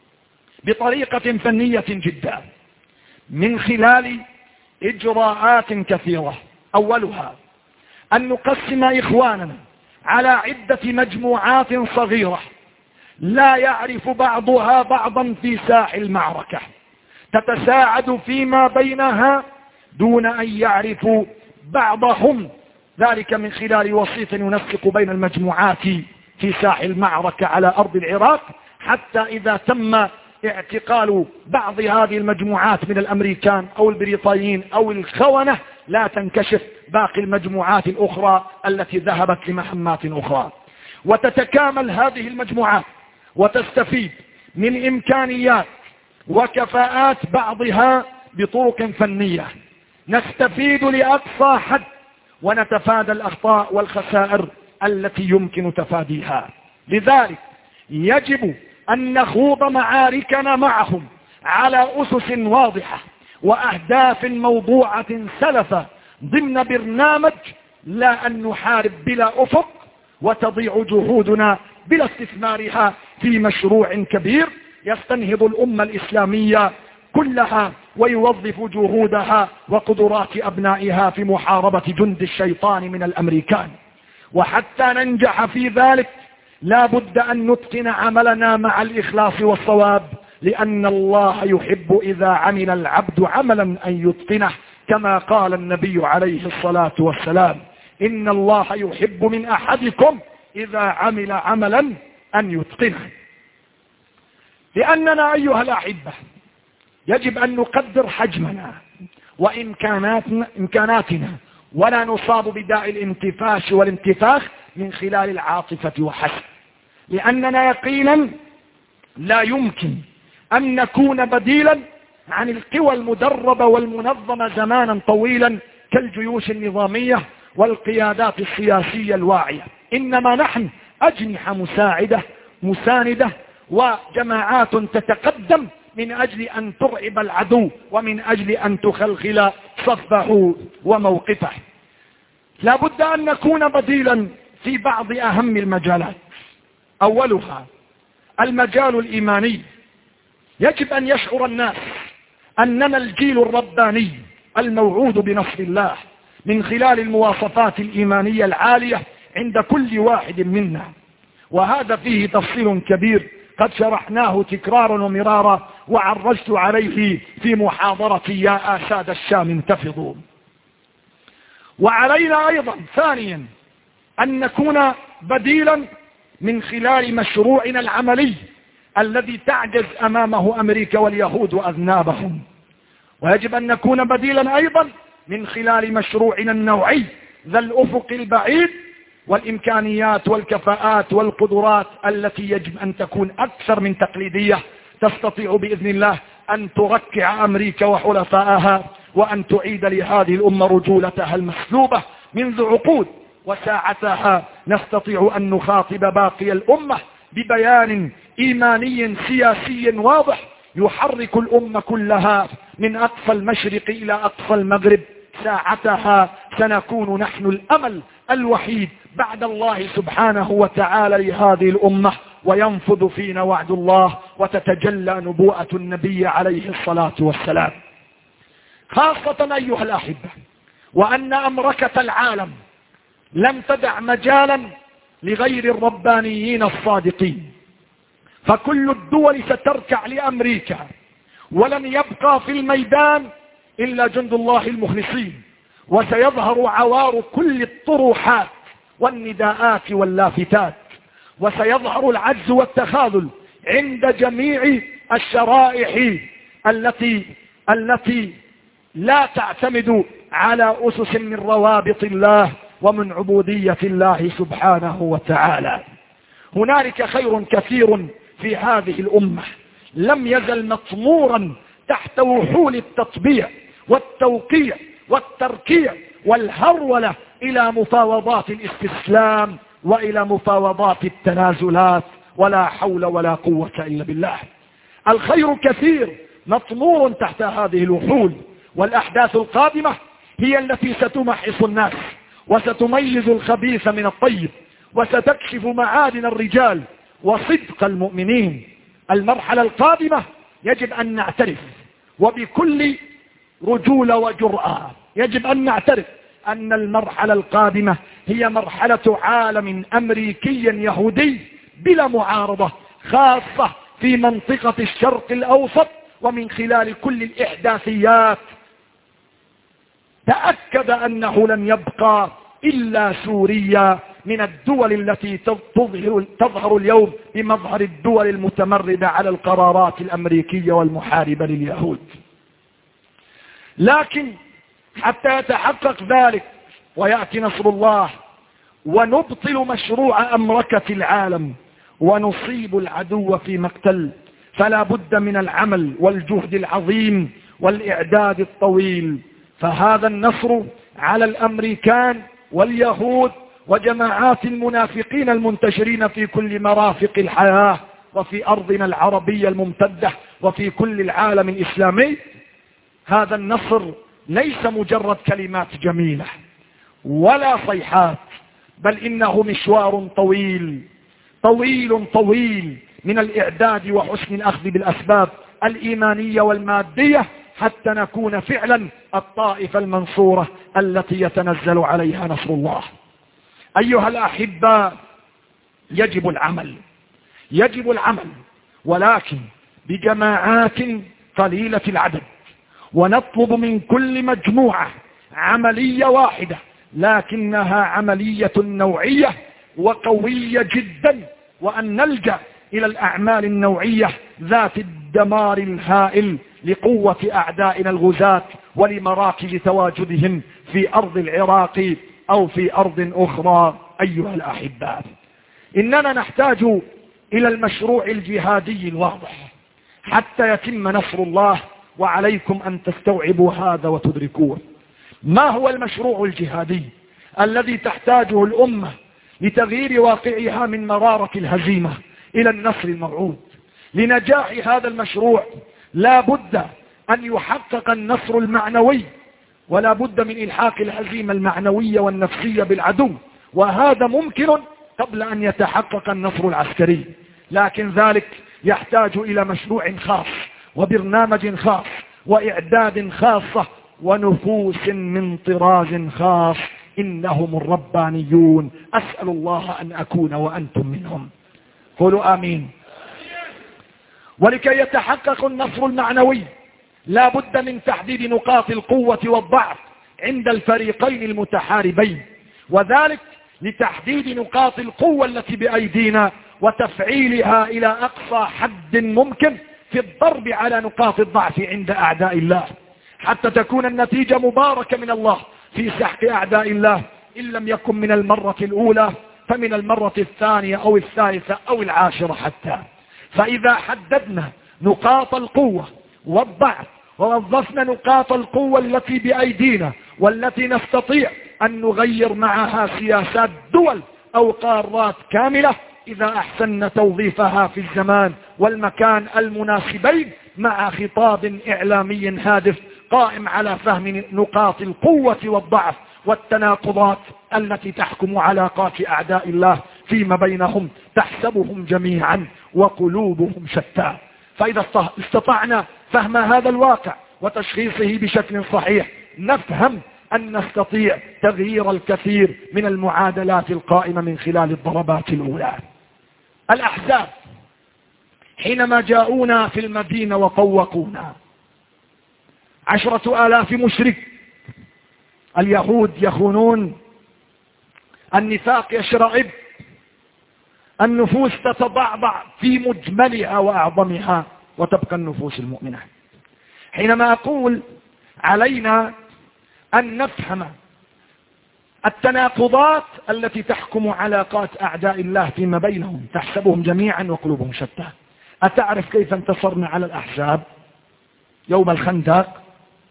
بطريقة فنية جدا من خلال إجراءات كثيرة. أولها أن نقسم إخواننا على عدة مجموعات صغيرة لا يعرف بعضها بعضا في ساح المعركة، تتساعد فيما بينها دون أن يعرفوا بعضهم، ذلك من خلال وسيط ينسق بين المجموعات في ساح المعركة على أرض العراق، حتى إذا تم اعتقال بعض هذه المجموعات من الأمريكان أو البريطانيين أو الخونة لا تنكشف باقي المجموعات الأخرى التي ذهبت لمهمات أخرى، وتتكامل هذه المجموعات وتستفيد من إمكانيات وكفاءات بعضها بطرق فنية، نستفيد لأقصى حد ونتفادى الأخطاء والخسائر التي يمكن تفاديها. لذلك يجب أن نخوض معاركنا معهم على أسس واضحة وأهداف موضوعة سلفة ضمن برنامج، لا أن نحارب بلا أفق وتضيع جهودنا بلا استثمارها في مشروع كبير يستنهض الأمة الإسلامية كلها ويوظف جهودها وقدرات أبنائها في محاربة جند الشيطان من الأمريكان. وحتى ننجح في ذلك لا بد أن نتقن عملنا مع الإخلاص والصواب، لأن الله يحب إذا عمل العبد عملا أن يتقنه، كما قال النبي عليه الصلاة والسلام: إن الله يحب من أحدكم إذا عمل عملا أن يتقنه. لأننا أيها الأحبة يجب أن نقدر حجمنا وإمكاناتنا ولا نصاب بداء الانتفاش والانتفاخ من خلال العاطفة وحسب، لأننا يقينا لا يمكن أن نكون بديلا عن القوى المدربة والمنظمة زمانا طويلا كالجيوش النظامية والقيادات السياسية الواعية، إنما نحن أجنحة مساندة وجماعات تتقدم من أجل أن ترعب العدو ومن أجل أن تخلخل صفه وموقفه. لا بد أن نكون بديلا في بعض أهم المجالات، أولها المجال الإيماني. يجب أن يشعر الناس أننا الجيل الرباني الموعود بنصر الله من خلال المواصفات الإيمانية العالية عند كل واحد منا، وهذا فيه تفصيل كبير قد شرحناه تكرارا ومرارا وعرجت عليه في محاضرتي يا آساد الشام انتفضوا. وعلينا أيضا ثانيا أن نكون بديلا من خلال مشروعنا العملي الذي تعجز أمامه أمريكا واليهود وأذنابهم، ويجب أن نكون بديلا أيضا من خلال مشروعنا النوعي ذا الأفق البعيد والإمكانيات والكفاءات والقدرات التي يجب أن تكون أكثر من تقليدية، تستطيع بإذن الله أن تركع أمريكا وحلفائها وأن تعيد لهذه الأمة رجولتها المسلوبة منذ عقود، وساعتها نستطيع أن نخاطب باقي الأمة ببيان إيماني سياسي واضح يحرك الأمة كلها من أقصى المشرق إلى أقصى المغرب. ساعتها سنكون نحن الأمل الوحيد بعد الله سبحانه وتعالى لهذه الأمة، وينفذ فينا وعد الله وتتجلى نبوءة النبي عليه الصلاة والسلام. خاصة أيها الأحبة، وأن أمركة العالم لم تدع مجالا لغير الربانيين الصادقين، فكل الدول ستركع لأمريكا، ولن يبقى في الميدان إلا جند الله المخلصين، وسيظهر عوار كل الطروحات والنداءات واللافتات، وسيظهر العجز والتخاذل عند جميع الشرائح التي لا تعتمد على أسس من روابط الله ومن عبودية الله سبحانه وتعالى. هنالك خير كثير في هذه الأمة لم يزل مطمورا تحت وحول التطبيع والتوقيع والتركيع والهرولة إلى مفاوضات الاستسلام وإلى مفاوضات التنازلات، ولا حول ولا قوة إلا بالله. الخير كثير مطمور تحت هذه الوحول، والأحداث القادمة هي التي ستمحص الناس وستميز الخبيث من الطيب وستكشف معادن الرجال وصدق المؤمنين. المرحلة القادمة يجب أن نعترف وبكل رجولة وجرأة، يجب أن نعترف أن المرحلة القادمة هي مرحلة عالم أمريكي يهودي بلا معارضة، خاصة في منطقة الشرق الأوسط ومن خلال كل الإحداثيات. تأكد أنه لن يبقى إلا سوريا من الدول التي تظهر اليوم بمظهر الدول المتمردة على القرارات الأمريكية والمحاربة لليهود. لكن حتى يتحقق ذلك ويأتي نصر الله ونبطل مشروع أمركة العالم ونصيب العدو في مقتل، فلا بد من العمل والجهد العظيم والإعداد الطويل. فهذا النصر على الأمريكان واليهود وجماعات المنافقين المنتشرين في كل مرافق الحياة وفي أرضنا العربية الممتدة وفي كل العالم الإسلامي. هذا النصر ليس مجرد كلمات جميلة ولا صيحات، بل إنه مشوار طويل طويل طويل من الإعداد وحسن الأخذ بالأسباب الإيمانية والمادية حتى نكون فعلا الطائفة المنصورة التي يتنزل عليها نصر الله. أيها الأحباء، يجب العمل ولكن بجماعات قليلة العدد، ونطلب من كل مجموعة عملية واحدة لكنها عملية نوعية وقوية جدا، وأن نلجأ إلى الأعمال النوعية ذات الدمار الهائل لقوة أعدائنا الغزاة ولمراكز تواجدهم في أرض العراق أو في أرض أخرى. أيها الأحباء، إننا نحتاج إلى المشروع الجهادي الواضح حتى يتم نصر الله، وعليكم أن تستوعبوا هذا وتدركوه. ما هو المشروع الجهادي الذي تحتاجه الأمة لتغيير واقعها من مرارة الهزيمة إلى النصر الموعود؟ لنجاح هذا المشروع لا بد أن يحقق النصر المعنوي، ولا بد من إلحاق الهزيمة المعنوية والنفسية بالعدو، وهذا ممكن قبل أن يتحقق النصر العسكري. لكن ذلك يحتاج إلى مشروع خاص وبرنامج خاص وإعداد خاصة ونفوس من طراز خاص، إنهم الربانيون. أسأل الله أن أكون وأنتم منهم. قولوا آمين. ولكي يتحقق النصر المعنوي لا بد من تحديد نقاط القوة والضعف عند الفريقين المتحاربين، وذلك لتحديد نقاط القوة التي بأيدينا وتفعيلها إلى أقصى حد ممكن في الضرب على نقاط الضعف عند أعداء الله، حتى تكون النتيجة مباركة من الله في سحق أعداء الله، إن لم يكن من المرة الأولى فمن المرة الثانية أو الثالثة أو العاشرة حتى. فإذا حددنا نقاط القوة والضعف ووظفنا نقاط القوة التي بأيدينا والتي نستطيع أن نغير معها سياسات دول أو قارات كاملة، إذا أحسننا توظيفها في الزمان والمكان المناسبين مع خطاب إعلامي هادف قائم على فهم نقاط القوة والضعف والتناقضات التي تحكم علاقات أعداء الله فيما بينهم، تحسبهم جميعا وقلوبهم شتى. فإذا استطعنا فهم هذا الواقع وتشخيصه بشكل صحيح، نفهم أن نستطيع تغيير الكثير من المعادلات القائمة من خلال الضربات الأولى. الأحزاب حينما جاءونا في المدينة وطوقونا 10,000 مشرك، اليهود يخونون، النفاق يشرعب، النفوس تتضعضع في مجملها وأعظمها وتبقى النفوس المؤمنة. حينما أقول علينا أن نفهم التناقضات التي تحكم علاقات أعداء الله فيما بينهم، تحسبهم جميعا وقلوبهم شتى. أتعرف كيف انتصرنا على الأحزاب يوم الخندق؟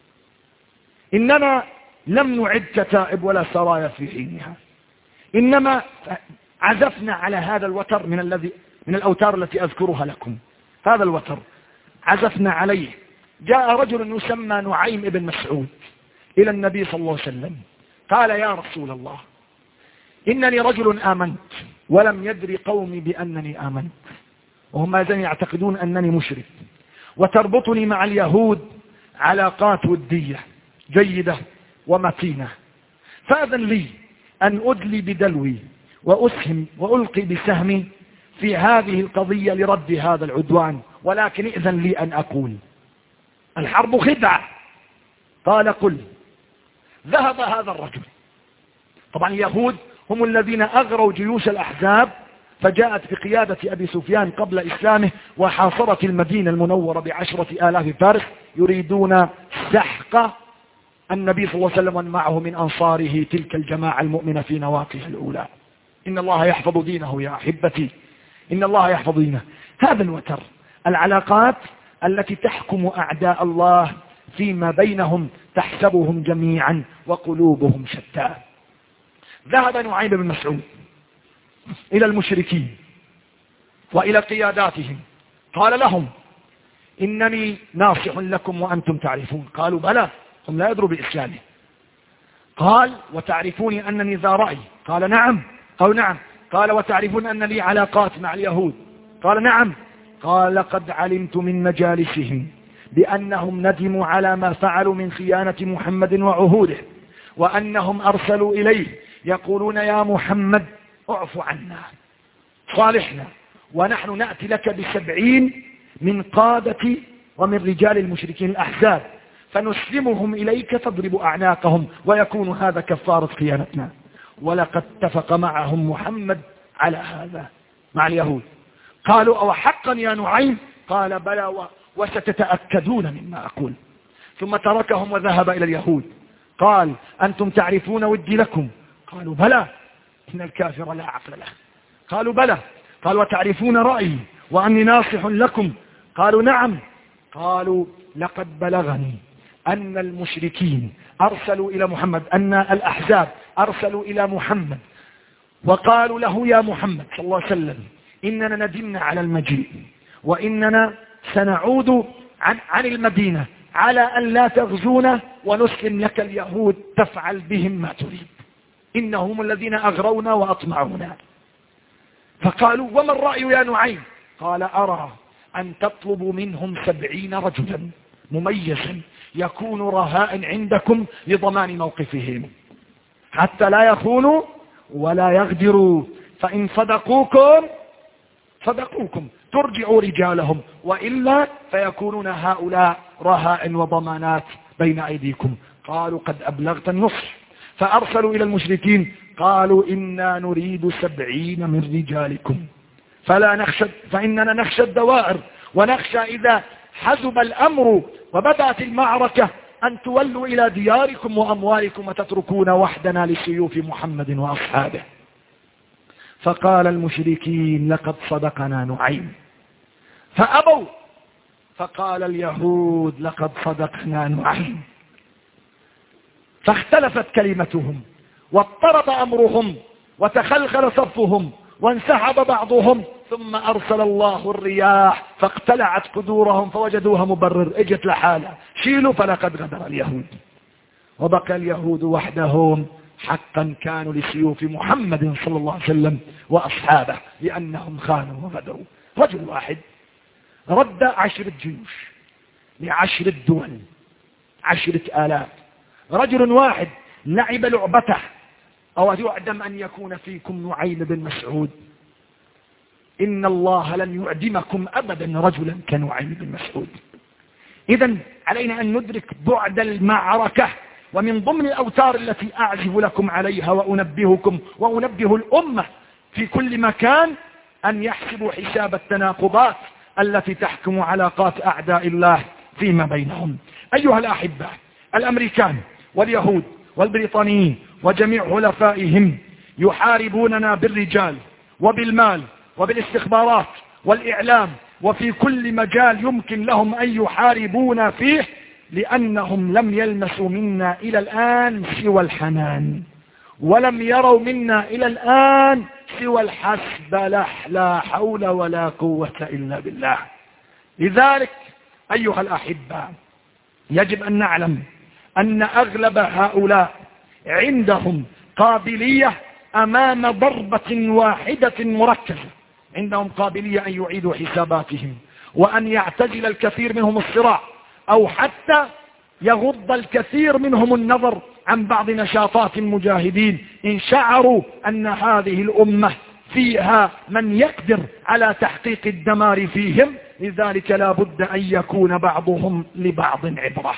إننا لم نعد كتائب ولا سرايا في حينها، إنما عزفنا على هذا الوتر من الأوتار التي أذكرها لكم. هذا الوتر عزفنا عليه. جاء رجل يسمى نعيم بن مسعود إلى النبي صلى الله عليه وسلم، قال: يا رسول الله، إنني رجل آمنت ولم يدري قومي بأنني آمنت، وهم ما زالوا يعتقدون أنني مشرك، وتربطني مع اليهود علاقات ودية جيدة ومتينة، فأذن لي أن أدلي بدلوي وأسهم وألقي بسهمي في هذه القضية لرد هذا العدوان، ولكن إذن لي أن أقول: الحرب خدعة. قال: قل. ذهب هذا الرجل. طبعا اليهود هم الذين أغروا جيوش الأحزاب، فجاءت بقيادة أبي سفيان قبل إسلامه وحاصرت المدينة المنورة ب10,000 فارس، يريدون سحق النبي صلى الله عليه وسلم ومن معه من أنصاره تلك الجماعة المؤمنة في نواقها الأولى. إن الله يحفظ دينه يا أحبتي، إن الله يحفظ دينه. هذا الوتر، العلاقات التي تحكم أعداء الله فيما بينهم، تحسبهم جميعا وقلوبهم شتى. ذهب نعيم بن مسعود إلى المشركين وإلى قياداتهم، قال لهم: إنني ناصح لكم وأنتم تعرفون. قالوا: بلى. هم لا يدروا بإسلامه. قال: وتعرفوني أنني ذا رأي؟ قال: نعم. قالوا: نعم. قال: وتعرفون أن لي علاقات مع اليهود؟ قال: نعم. قال: قد علمت من مجالسهم بأنهم ندموا على ما فعلوا من خيانة محمد وعهوده، وأنهم أرسلوا إليه يقولون: يا محمد اعف عنا صالحنا، ونحن نأتي لك ب70 من قادة ومن رجال المشركين الأحزاب، فنسلمهم إليك تضرب أعناقهم، ويكون هذا كفارة خيانتنا. ولقد اتفق معهم محمد على هذا مع اليهود. قالوا: أو حقا يا نعيم؟ قال: بلى، وستتأكدون مما أقول. ثم تركهم وذهب إلى اليهود. قال: أنتم تعرفون ودي لكم؟ قالوا: بلى. إن الكافر لا عقل له. قالوا بلى. قالوا وتعرفون رأيي وأني ناصح لكم؟ قالوا نعم. قالوا لقد بلغني أن المشركين أرسلوا إلى محمد، أن الأحزاب أرسلوا إلى محمد وقالوا له يا محمد صلى الله عليه وسلم إننا ندمنا على المجيء وإننا سنعود عن المدينة على أن لا تغزونا ونسلم لك اليهود تفعل بهم ما تريد، إنهم الذين أغرونا وأطمعونا. فقالوا وما الرأي يا نعيم؟ قال أرى أن تطلبوا منهم 70 رجلا مميزا يكون رهاء عندكم لضمان موقفهم حتى لا يخونوا ولا يغدروا، فإن صدقوكم ترجعوا رجالهم وإلا فيكونون هؤلاء رهاء وضمانات بين أيديكم. قالوا قد أبلغت النصح. فأرسلوا إلى المشركين قالوا إنا نريد 70 من رجالكم فإننا نخشى الدوائر ونخشى إذا حزب الأمر وبدأت المعركة أن تولوا إلى دياركم وأموالكم وتتركون وحدنا لسيوف محمد وأصحابه. فقال المشركين لقد صدقنا نعيم فأبوا. فقال اليهود لقد صدقنا نعيم. فاختلفت كلمتهم واضطرب أمرهم وتخلخل صفهم وانسحب بعضهم، ثم أرسل الله الرياح فاقتلعت قدورهم فوجدوها مبرر، اجت لحالها شيلوا فلقد غدر اليهود. وبقى اليهود وحدهم حقا كانوا لسيوف محمد صلى الله عليه وسلم وأصحابه لأنهم خانوا وغدروا. رجل واحد رد 10 جيوش ل10 دول 10,000. رجل واحد لعب لعبته. أو يعدم أن يكون فيكم نعيم بن مسعود؟ إن الله لن يعدمكم أبدا رجلا كنعيم بن مسعود. إذن علينا أن ندرك بعد المعركة، ومن ضمن الأوتار التي أعزف لكم عليها وأنبهكم وأنبه الأمة في كل مكان أن يحسبوا حساب التناقضات التي تحكم علاقات أعداء الله فيما بينهم. أيها الأحبة، الأمريكان واليهود والبريطانيين وجميع حلفائهم يحاربوننا بالرجال وبالمال وبالاستخبارات والإعلام وفي كل مجال يمكن لهم أن يحاربونا فيه، لأنهم لم يلمسوا منا إلى الآن سوى الحنان، ولم يروا منا إلى الآن سوى الحسبلة، لا حول ولا قوة إلا بالله. لذلك أيها الأحبة يجب أن نعلم أن أغلب هؤلاء عندهم قابلية أمام ضربة واحدة مركزة، عندهم قابلية أن يعيدوا حساباتهم وأن يعتزل الكثير منهم الصراع، أو حتى يغض الكثير منهم النظر عن بعض نشاطات المجاهدين إن شعروا أن هذه الأمة فيها من يقدر على تحقيق الدمار فيهم. لذلك لا بد أن يكون بعضهم لبعض عبرة.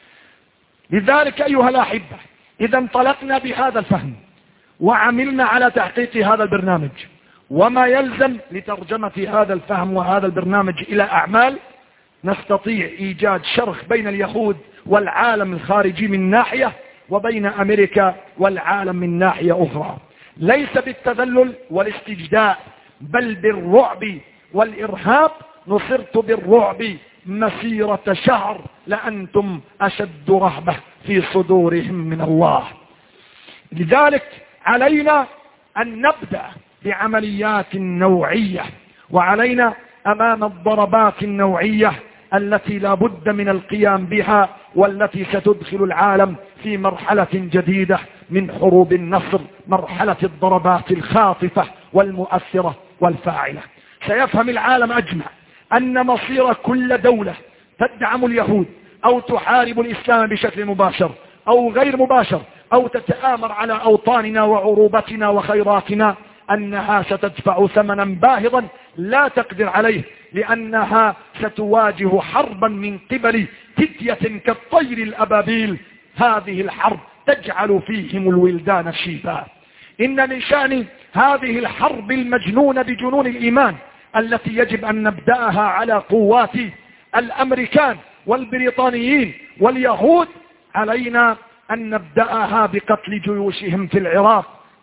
لذلك أيها الأحبة إذا انطلقنا بهذا الفهم وعملنا على تحقيق هذا البرنامج وما يلزم لترجمة هذا الفهم وهذا البرنامج إلى أعمال، نستطيع إيجاد شرخ بين اليهود والعالم الخارجي من ناحية وبين أمريكا والعالم من ناحية أخرى، ليس بالتذلل والاستجداء بل بالرعب والإرهاب. نصرت بالرعب مسيرة شهر لأنتم أشد رهبة في صدورهم من الله. لذلك علينا أن نبدأ بعمليات نوعية، وعلينا أمام الضربات النوعية التي لا بد من القيام بها، والتي ستدخل العالم في مرحلة جديدة من حروب النصر، مرحلة الضربات الخاطفة والمؤثرة والفاعلة. سيفهم العالم أجمع أن مصير كل دولة تدعم اليهود أو تحارب الإسلام بشكل مباشر أو غير مباشر أو تتآمر على أوطاننا وعروبتنا وخيراتنا أنها ستدفع ثمنا باهظا لا تقدر عليه، لأنها ستواجه حربا من قبل فتية كالطير الأبابيل. هذه الحرب تجعل فيهم الولدان شيبا. إن من شأن هذه الحرب المجنونة بجنون الإيمان التي يجب أن نبدأها على قوات الأمريكان والبريطانيين واليهود، علينا أن نبدأها بقتل جيوشهم في العراق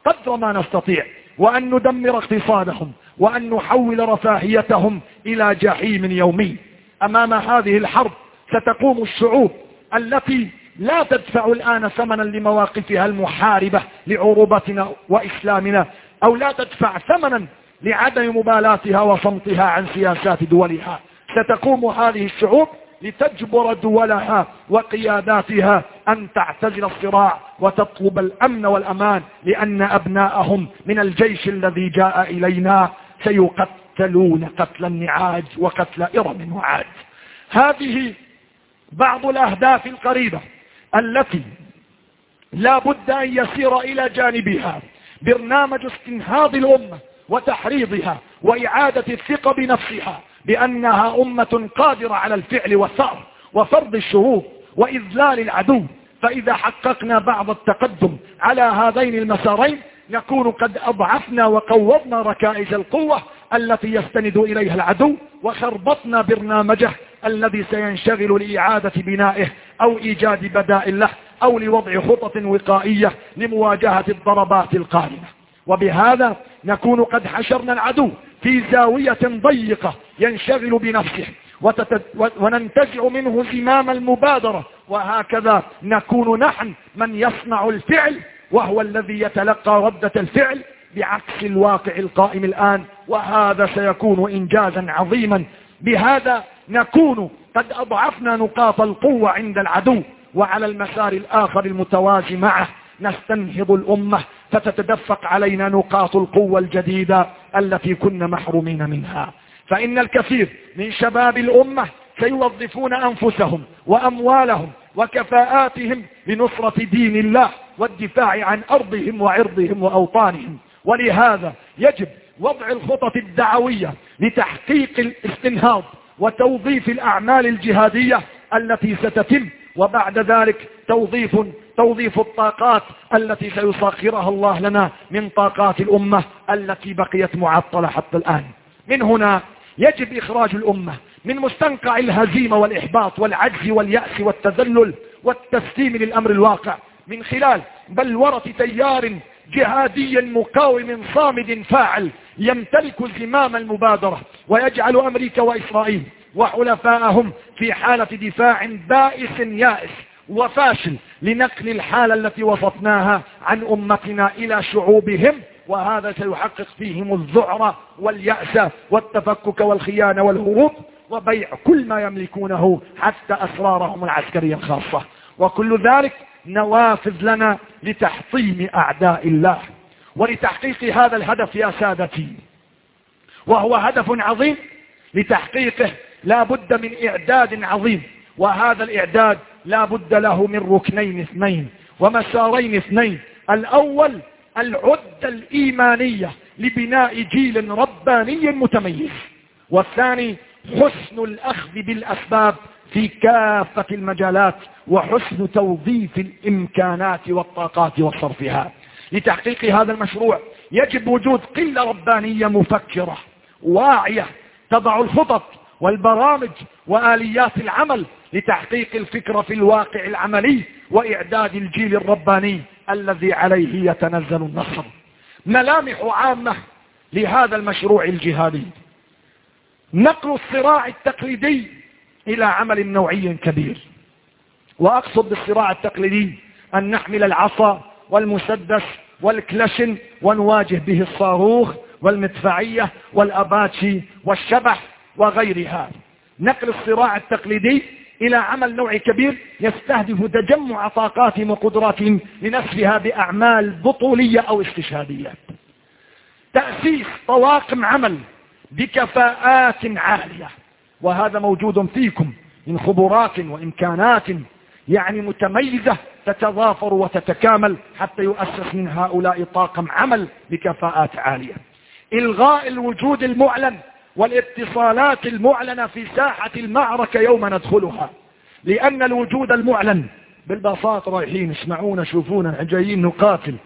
قدر ما نستطيع، وأن ندمر اقتصادهم، وأن نحول رفاهيتهم إلى جحيم يومي. أمام هذه الحرب ستقوم الشعوب التي لا تدفع الآن ثمنا لمواقفها المحاربة لعروبتنا وإسلامنا، أو لا تدفع ثمنا لعدم مبالاتها وصمتها عن سياسات دولها. ستقوم هذه الشعوب لتجبر دولها وقياداتها أن تعتزل الصراع وتطلب الأمن والأمان، لأن أبناءهم من الجيش الذي جاء إلينا سيقتلون قتل النعاج وقتل إرم وعاد. هذه بعض الأهداف القريبة التي لا بد أن يسير إلى جانبها برنامج استنهاض الأمة وتحريضها وإعادة الثقة بنفسها بأنها أمة قادرة على الفعل والثأر وفرض الشروط وإذلال العدو. فإذا حققنا بعض التقدم على هذين المسارين نكون قد أضعفنا وقوضنا ركائز القوة التي يستند إليها العدو، وخربطنا برنامجه الذي سينشغل لإعادة بنائه أو إيجاد بدائل له أو لوضع خطط وقائية لمواجهة الضربات القادمة. وبهذا نكون قد حشرنا العدو في زاوية ضيقة ينشغل بنفسه وننتزع منه زمام المبادرة، وهكذا نكون نحن من يصنع الفعل وهو الذي يتلقى ردة الفعل بعكس الواقع القائم الآن، وهذا سيكون إنجازا عظيما. بهذا نكون قد أضعفنا نقاط القوة عند العدو، وعلى المسار الآخر المتوازي معه نستنهض الأمة فتتدفق علينا نقاط القوة الجديدة التي كنا محرومين منها. فإن الكثير من شباب الأمة سيوظفون أنفسهم وأموالهم وكفاءاتهم لنصرة دين الله والدفاع عن أرضهم وعرضهم وأوطانهم، ولهذا يجب وضع الخطط الدعوية لتحقيق الاستنهاض وتوظيف الأعمال الجهادية التي ستتم، وبعد ذلك توظيف الطاقات التي سيسخرها الله لنا من طاقات الأمة التي بقيت معطلة حتى الآن. من هنا يجب إخراج الأمة من مستنقع الهزيمة والإحباط والعجز واليأس والتذلل والتسليم للأمر الواقع من خلال بلورة تيار جهادي مقاوم صامد فاعل يمتلك زمام المبادرة، ويجعل أمريكا وإسرائيل وحلفائهم في حالة دفاع بائس يائس وفاشل لنقل الحالة التي وصفناها عن أمتنا إلى شعوبهم، وهذا سيحقق فيهم الذعر واليأس والتفكك والخيانة والهروب وبيع كل ما يملكونه حتى أسرارهم العسكرية الخاصة. وكل ذلك نوافذ لنا لتحطيم أعداء الله. ولتحقيق هذا الهدف يا سادتي، وهو هدف عظيم، لتحقيقه لا بد من إعداد عظيم، وهذا الإعداد لا بد له من ركنين اثنين ومسارين اثنين. الأول العدة الإيمانية لبناء جيل رباني متميز، والثاني حسن الأخذ بالأسباب في كافة المجالات وحسن توظيف الإمكانات والطاقات وصرفها. لتحقيق هذا المشروع يجب وجود قلة ربانية مفكرة واعية تضع الخطط والبرامج وآليات العمل لتحقيق الفكرة في الواقع العملي وإعداد الجيل الرباني الذي عليه يتنزل النصر. ملامح عامة لهذا المشروع الجهادي: نقل الصراع التقليدي إلى عمل نوعي كبير. وأقصد بالصراع التقليدي أن نحمل العصا والمسدس والكلاشن ونواجه به الصاروخ والمدفعية والأباتشي والشبح وغيرها. نقل الصراع التقليدي إلى عمل نوعي كبير يستهدف تجمع طاقاتهم وقدراتهم لنسفها بأعمال بطولية أو استشهادية. تأسيس طواقم عمل بكفاءات عالية، وهذا موجود فيكم من خبرات وإمكانات متميزة تتضافر وتتكامل حتى يؤسس من هؤلاء طاقم عمل بكفاءات عالية. إلغاء الوجود المعلن والاتصالات المعلنة في ساحة المعركة يوم ندخلها، لأن الوجود المعلن بالبساطة رايحين اسمعونا شوفونا جايين نقاتل.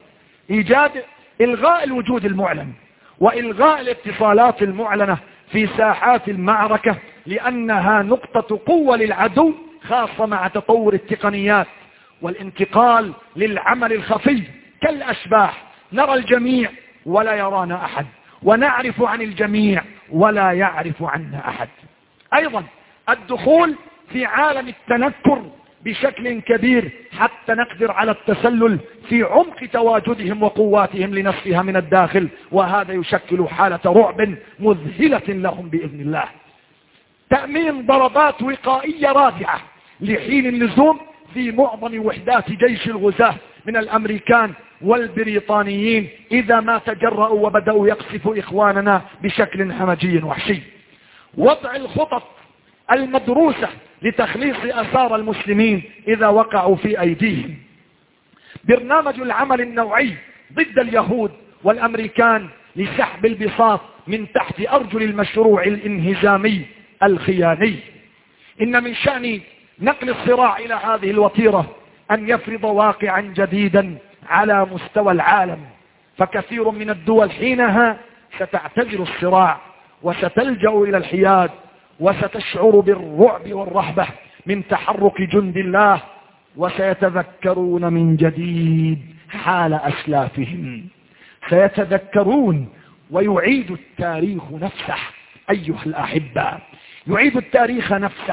إلغاء الوجود المعلن وإلغاء الاتصالات المعلنة في ساحات المعركة، لأنها نقطة قوة للعدو، خاصة مع تطور التقنيات والانتقال للعمل الخفي كالأشباح نرى الجميع ولا يرانا أحد، ونعرف عن الجميع ولا يعرف عنا أحد. أيضا الدخول في عالم التنكر بشكل كبير حتى نقدر على التسلل في عمق تواجدهم وقواتهم لنصفها من الداخل، وهذا يشكل حالة رعب مذهلة لهم بإذن الله. تأمين ضربات وقائية رادعة لحين اللزوم في معظم وحدات جيش الغزاة من الأمريكان والبريطانيين إذا ما تجرأوا وبدأوا يقصفوا إخواننا بشكل همجي وحشي. وضع الخطط المدروسة لتخليص أسار المسلمين إذا وقعوا في أيديهم. برنامج العمل النوعي ضد اليهود والأمريكان لسحب البساط من تحت أرجل المشروع الانهزامي الخياني. إن من شأن نقل الصراع إلى هذه الوتيرة أن يفرض واقعا جديدا على مستوى العالم، فكثير من الدول حينها ستعتذر الصراع وستلجأ إلى الحياد، وستشعر بالرعب والرهبة من تحرك جند الله، وسيتذكرون من جديد حال أسلافهم. سيتذكرون ويعيد التاريخ نفسه. أيها الأحبة، يعيد التاريخ نفسه.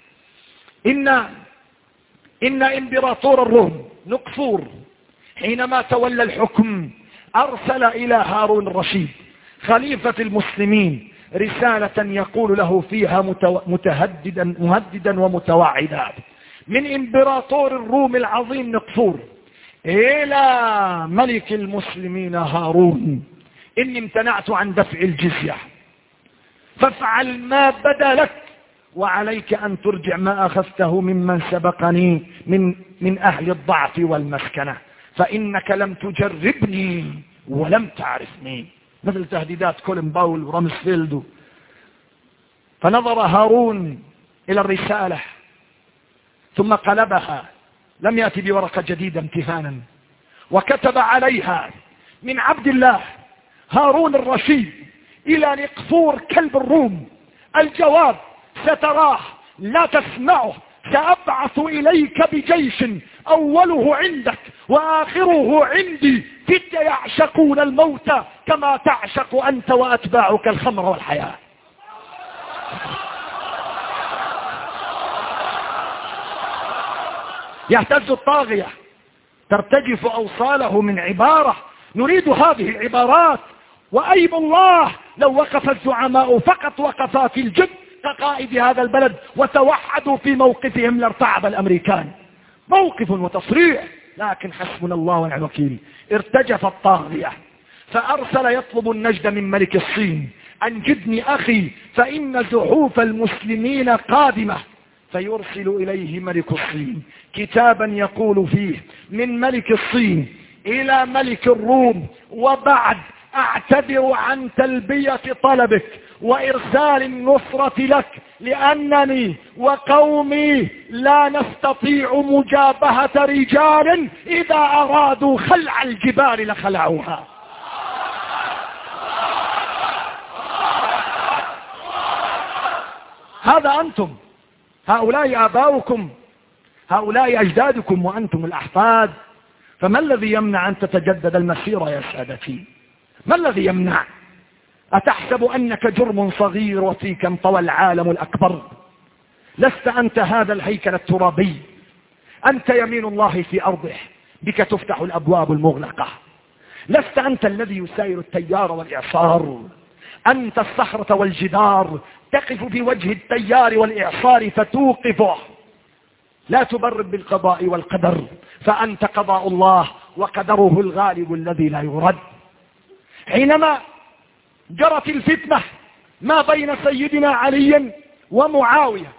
إن إمبراطور الروم نقفور حينما تولى الحكم أرسل إلى هارون الرشيد خليفة المسلمين رسالة يقول له فيها مهددا ومتوعدا من إمبراطور الروم العظيم نقفور إلى ملك المسلمين هارون: إني امتنعت عن دفع الجزية، فافعل ما بدا لك، وعليك أن ترجع ما أخذته ممن سبقني من أهل الضعف والمسكنة، فإنك لم تجربني ولم تعرفني. مثل تهديدات كولين باول ورامسفيلد. فنظر هارون إلى الرسالة ثم قلبها، لم يأتي بورقة جديدة امتهانا، وكتب عليها: من عبد الله هارون الرشيد إلى نقفور كلب الروم، الجواب ستراه لا تسمعه، سأبعث إليك بجيش أوله عندك وآخره عندي، فتى يعشقون الموت كما تعشق أنت وأتباعك الخمر والحياة. يهتز الطاغية، ترتجف أوصاله من عبارة: نريد هذه العبارات، وأيم الله لو وقف الزعماء فقط وقفا في الجد كقائد هذا البلد وتوحدوا في موقفهم لارتعب الأمريكان. موقف وتصريح، لكن حسبنا الله ونعم الوكيل. ارتجف الطاغية فأرسل يطلب النجد من ملك الصين: أنجدني أخي فإن زحوف المسلمين قادمة. فيرسل إليه ملك الصين كتابا يقول فيه: من ملك الصين إلى ملك الروم، وبعد أعتذر عن تلبية طلبك وإرسال النصرة لك، لأنني وقومي لا نستطيع مجابهة رجال إذا أرادوا خلع الجبال لخلعوها. هذا أنتم، هؤلاء آباؤكم، هؤلاء أجدادكم، وأنتم الأحفاد. فما الذي يمنع أن تتجدد المسيرة يا سادتي؟ ما الذي يمنع؟ أتحسب أنك جرم صغير وفيك انطوى العالم الأكبر؟ لست أنت هذا الهيكل الترابي، أنت يمين الله في أرضه، بك تفتح الأبواب المغلقة. لست أنت الذي يساير التيار والإعصار، أنت الصخرة والجدار، تقف في وجه التيار والإعصار فتوقفه. لا تبرب بالقضاء والقدر، فأنت قضاء الله وقدره الغالب الذي لا يرد. حينما جرت الفتنة ما بين سيدنا علي ومعاوية،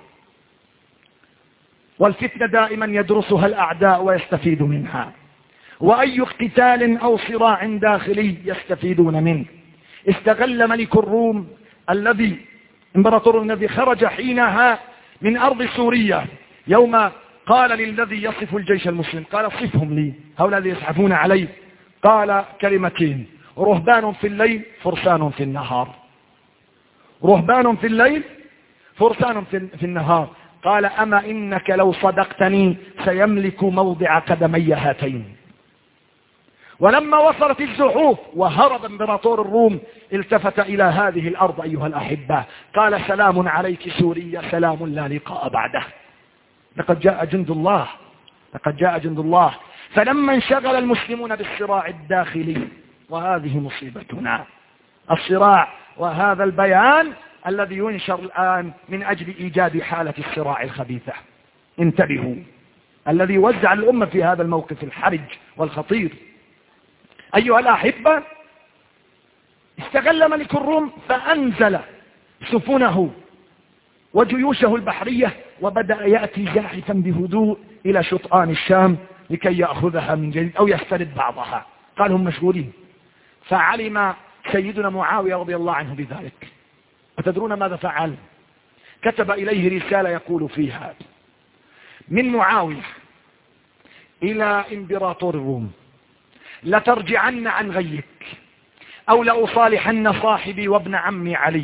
والفتنة دائما يدرسها الأعداء ويستفيد منها، وأي اقتتال أو صراع داخلي يستفيدون منه. استغل ملك الروم امبراطور الذي خرج حينها من أرض سوريا، يوم قال للذي يصف الجيش المسلم، قال: صفهم لي هؤلاء الذين يزحفون علي. قال كلمتين: رهبان في الليل فرسان في النهار. رهبان في الليل فرسان في النهار. قال: أما إنك لو صدقتني سيملك موضع قدمي هاتين. ولما وصلت الزحوف وهرب امبراطور الروم التفت إلى هذه الأرض أيها الأحبة، قال سلام عليك سوريا، سلام لا لقاء بعده. لقد جاء جند الله، لقد جاء جند الله. فلما انشغل المسلمون بالصراع الداخلي، وهذه مصيبتنا، الصراع وهذا البيان الذي ينشر الآن من أجل إيجاد حالة الصراع الخبيثة. انتبهوا، الذي وزع الأمة في هذا الموقف الحرج والخطير. أيها الأحبة، استغل ملك الروم فأنزل سفنه وجيوشه البحرية، وبدأ يأتي زاحفا بهدوء إلى شطآن الشام لكي يأخذها من جديد أو يسترد بعضها. قال هم مشغولين. فعلم سيدنا معاوية رضي الله عنه بذلك. وتدرون ماذا فعل؟ كتب إليه رسالة يقول فيها: من معاوية إلى إمبراطور الروم، لترجعن عن غيك أو لأصالحن صاحبي وابن عمي علي،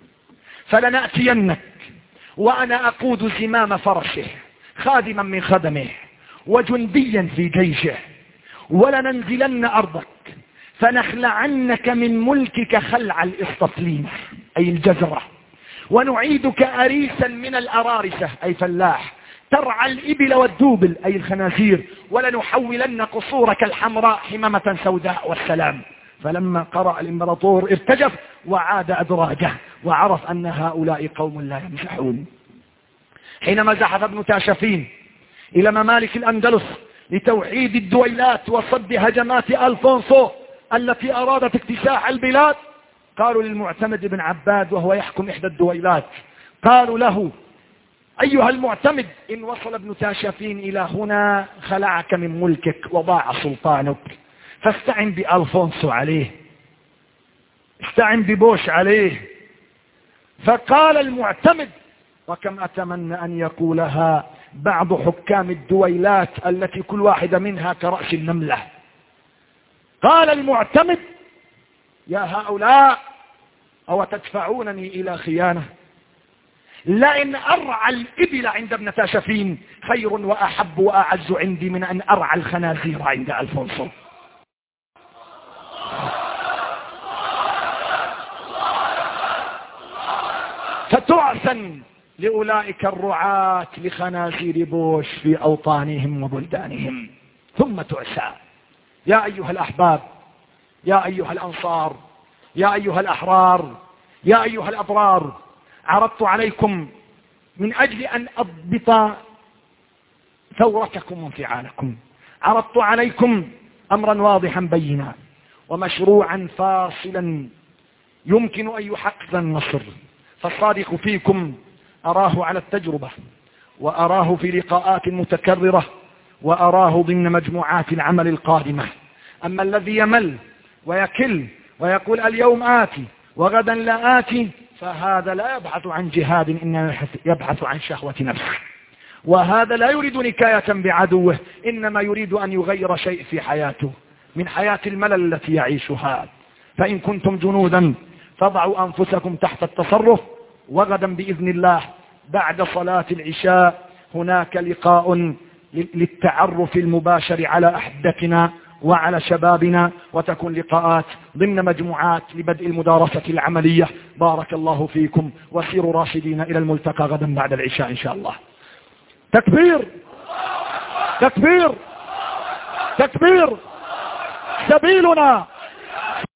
فلنأتينك وأنا أقود زمام فرسه خادما من خدمه وجنديا في جيشه، ولننزلن أرضك فنخلعنك من ملكك خلع الإسطفلين أي الجزرة، ونعيدك أريسا من الأرارسة أي فلاح ترعى الإبل والدوبل أي الخنازير، ولنحولن قصورك الحمراء حمامة سوداء والسلام. فلما قرأ الإمبراطور ارتجف وعاد أدراجه وعرف أن هؤلاء قوم لا يمزحون. حينما زحف ابن تاشفين إلى ممالك الأندلس لتوحيد الدويلات وصد هجمات ألفونسو التي أرادت اكتساح البلاد، قالوا للمعتمد بن عباد وهو يحكم إحدى الدويلات، قالوا له: أيها المعتمد، إن وصل ابن تاشفين إلى هنا خلعك من ملكك وضاع سلطانك، فاستعن بألفونسو عليه، استعن ببوش عليه. فقال المعتمد، وكم أتمنى أن يقولها بعض حكام الدويلات التي كل واحدة منها كرأس النملة، قال المعتمد: يا هؤلاء، أو تدفعونني إلى خيانة؟ لئن أرعى الإبل عند ابن تاشفين خير وأحب وأعز عندي من أن أرعى الخنازير عند ألفونسو. فتعسا لأولئك الرعاة لخنازير بوش في أوطانهم وبلدانهم، ثم تعسى. يا أيها الأحباب، يا أيها الأنصار، يا أيها الأحرار، يا أيها الأبرار، عرضت عليكم من أجل أن أضبط ثورتكم وانفعالكم، عرضت عليكم أمرا واضحا بينا ومشروعا فاصلا يمكن أن يحقق النصر. فالصادق فيكم أراه على التجربة، وأراه في لقاءات متكررة، وأراه ضمن مجموعات العمل القادمة. أما الذي يمل ويكل ويقول اليوم آتي وغدا لا آتي، فهذا لا يبحث عن جهاد، إنما يبحث عن شهوة نفسه، وهذا لا يريد نكاية بعدوه، إنما يريد أن يغير شيء في حياته من حياة الملل التي يعيشها. فإن كنتم جنودا فضعوا أنفسكم تحت التصرف، وغدا بإذن الله بعد صلاة العشاء هناك لقاء للتعرف المباشر على أحدثنا وعلى شبابنا، وتكون لقاءات ضمن مجموعات لبدء المدارسة العملية. بارك الله فيكم، وسيروا راشدين إلى الملتقى غدا بعد العشاء إن شاء الله. تكبير تكبير تكبير. سبيلنا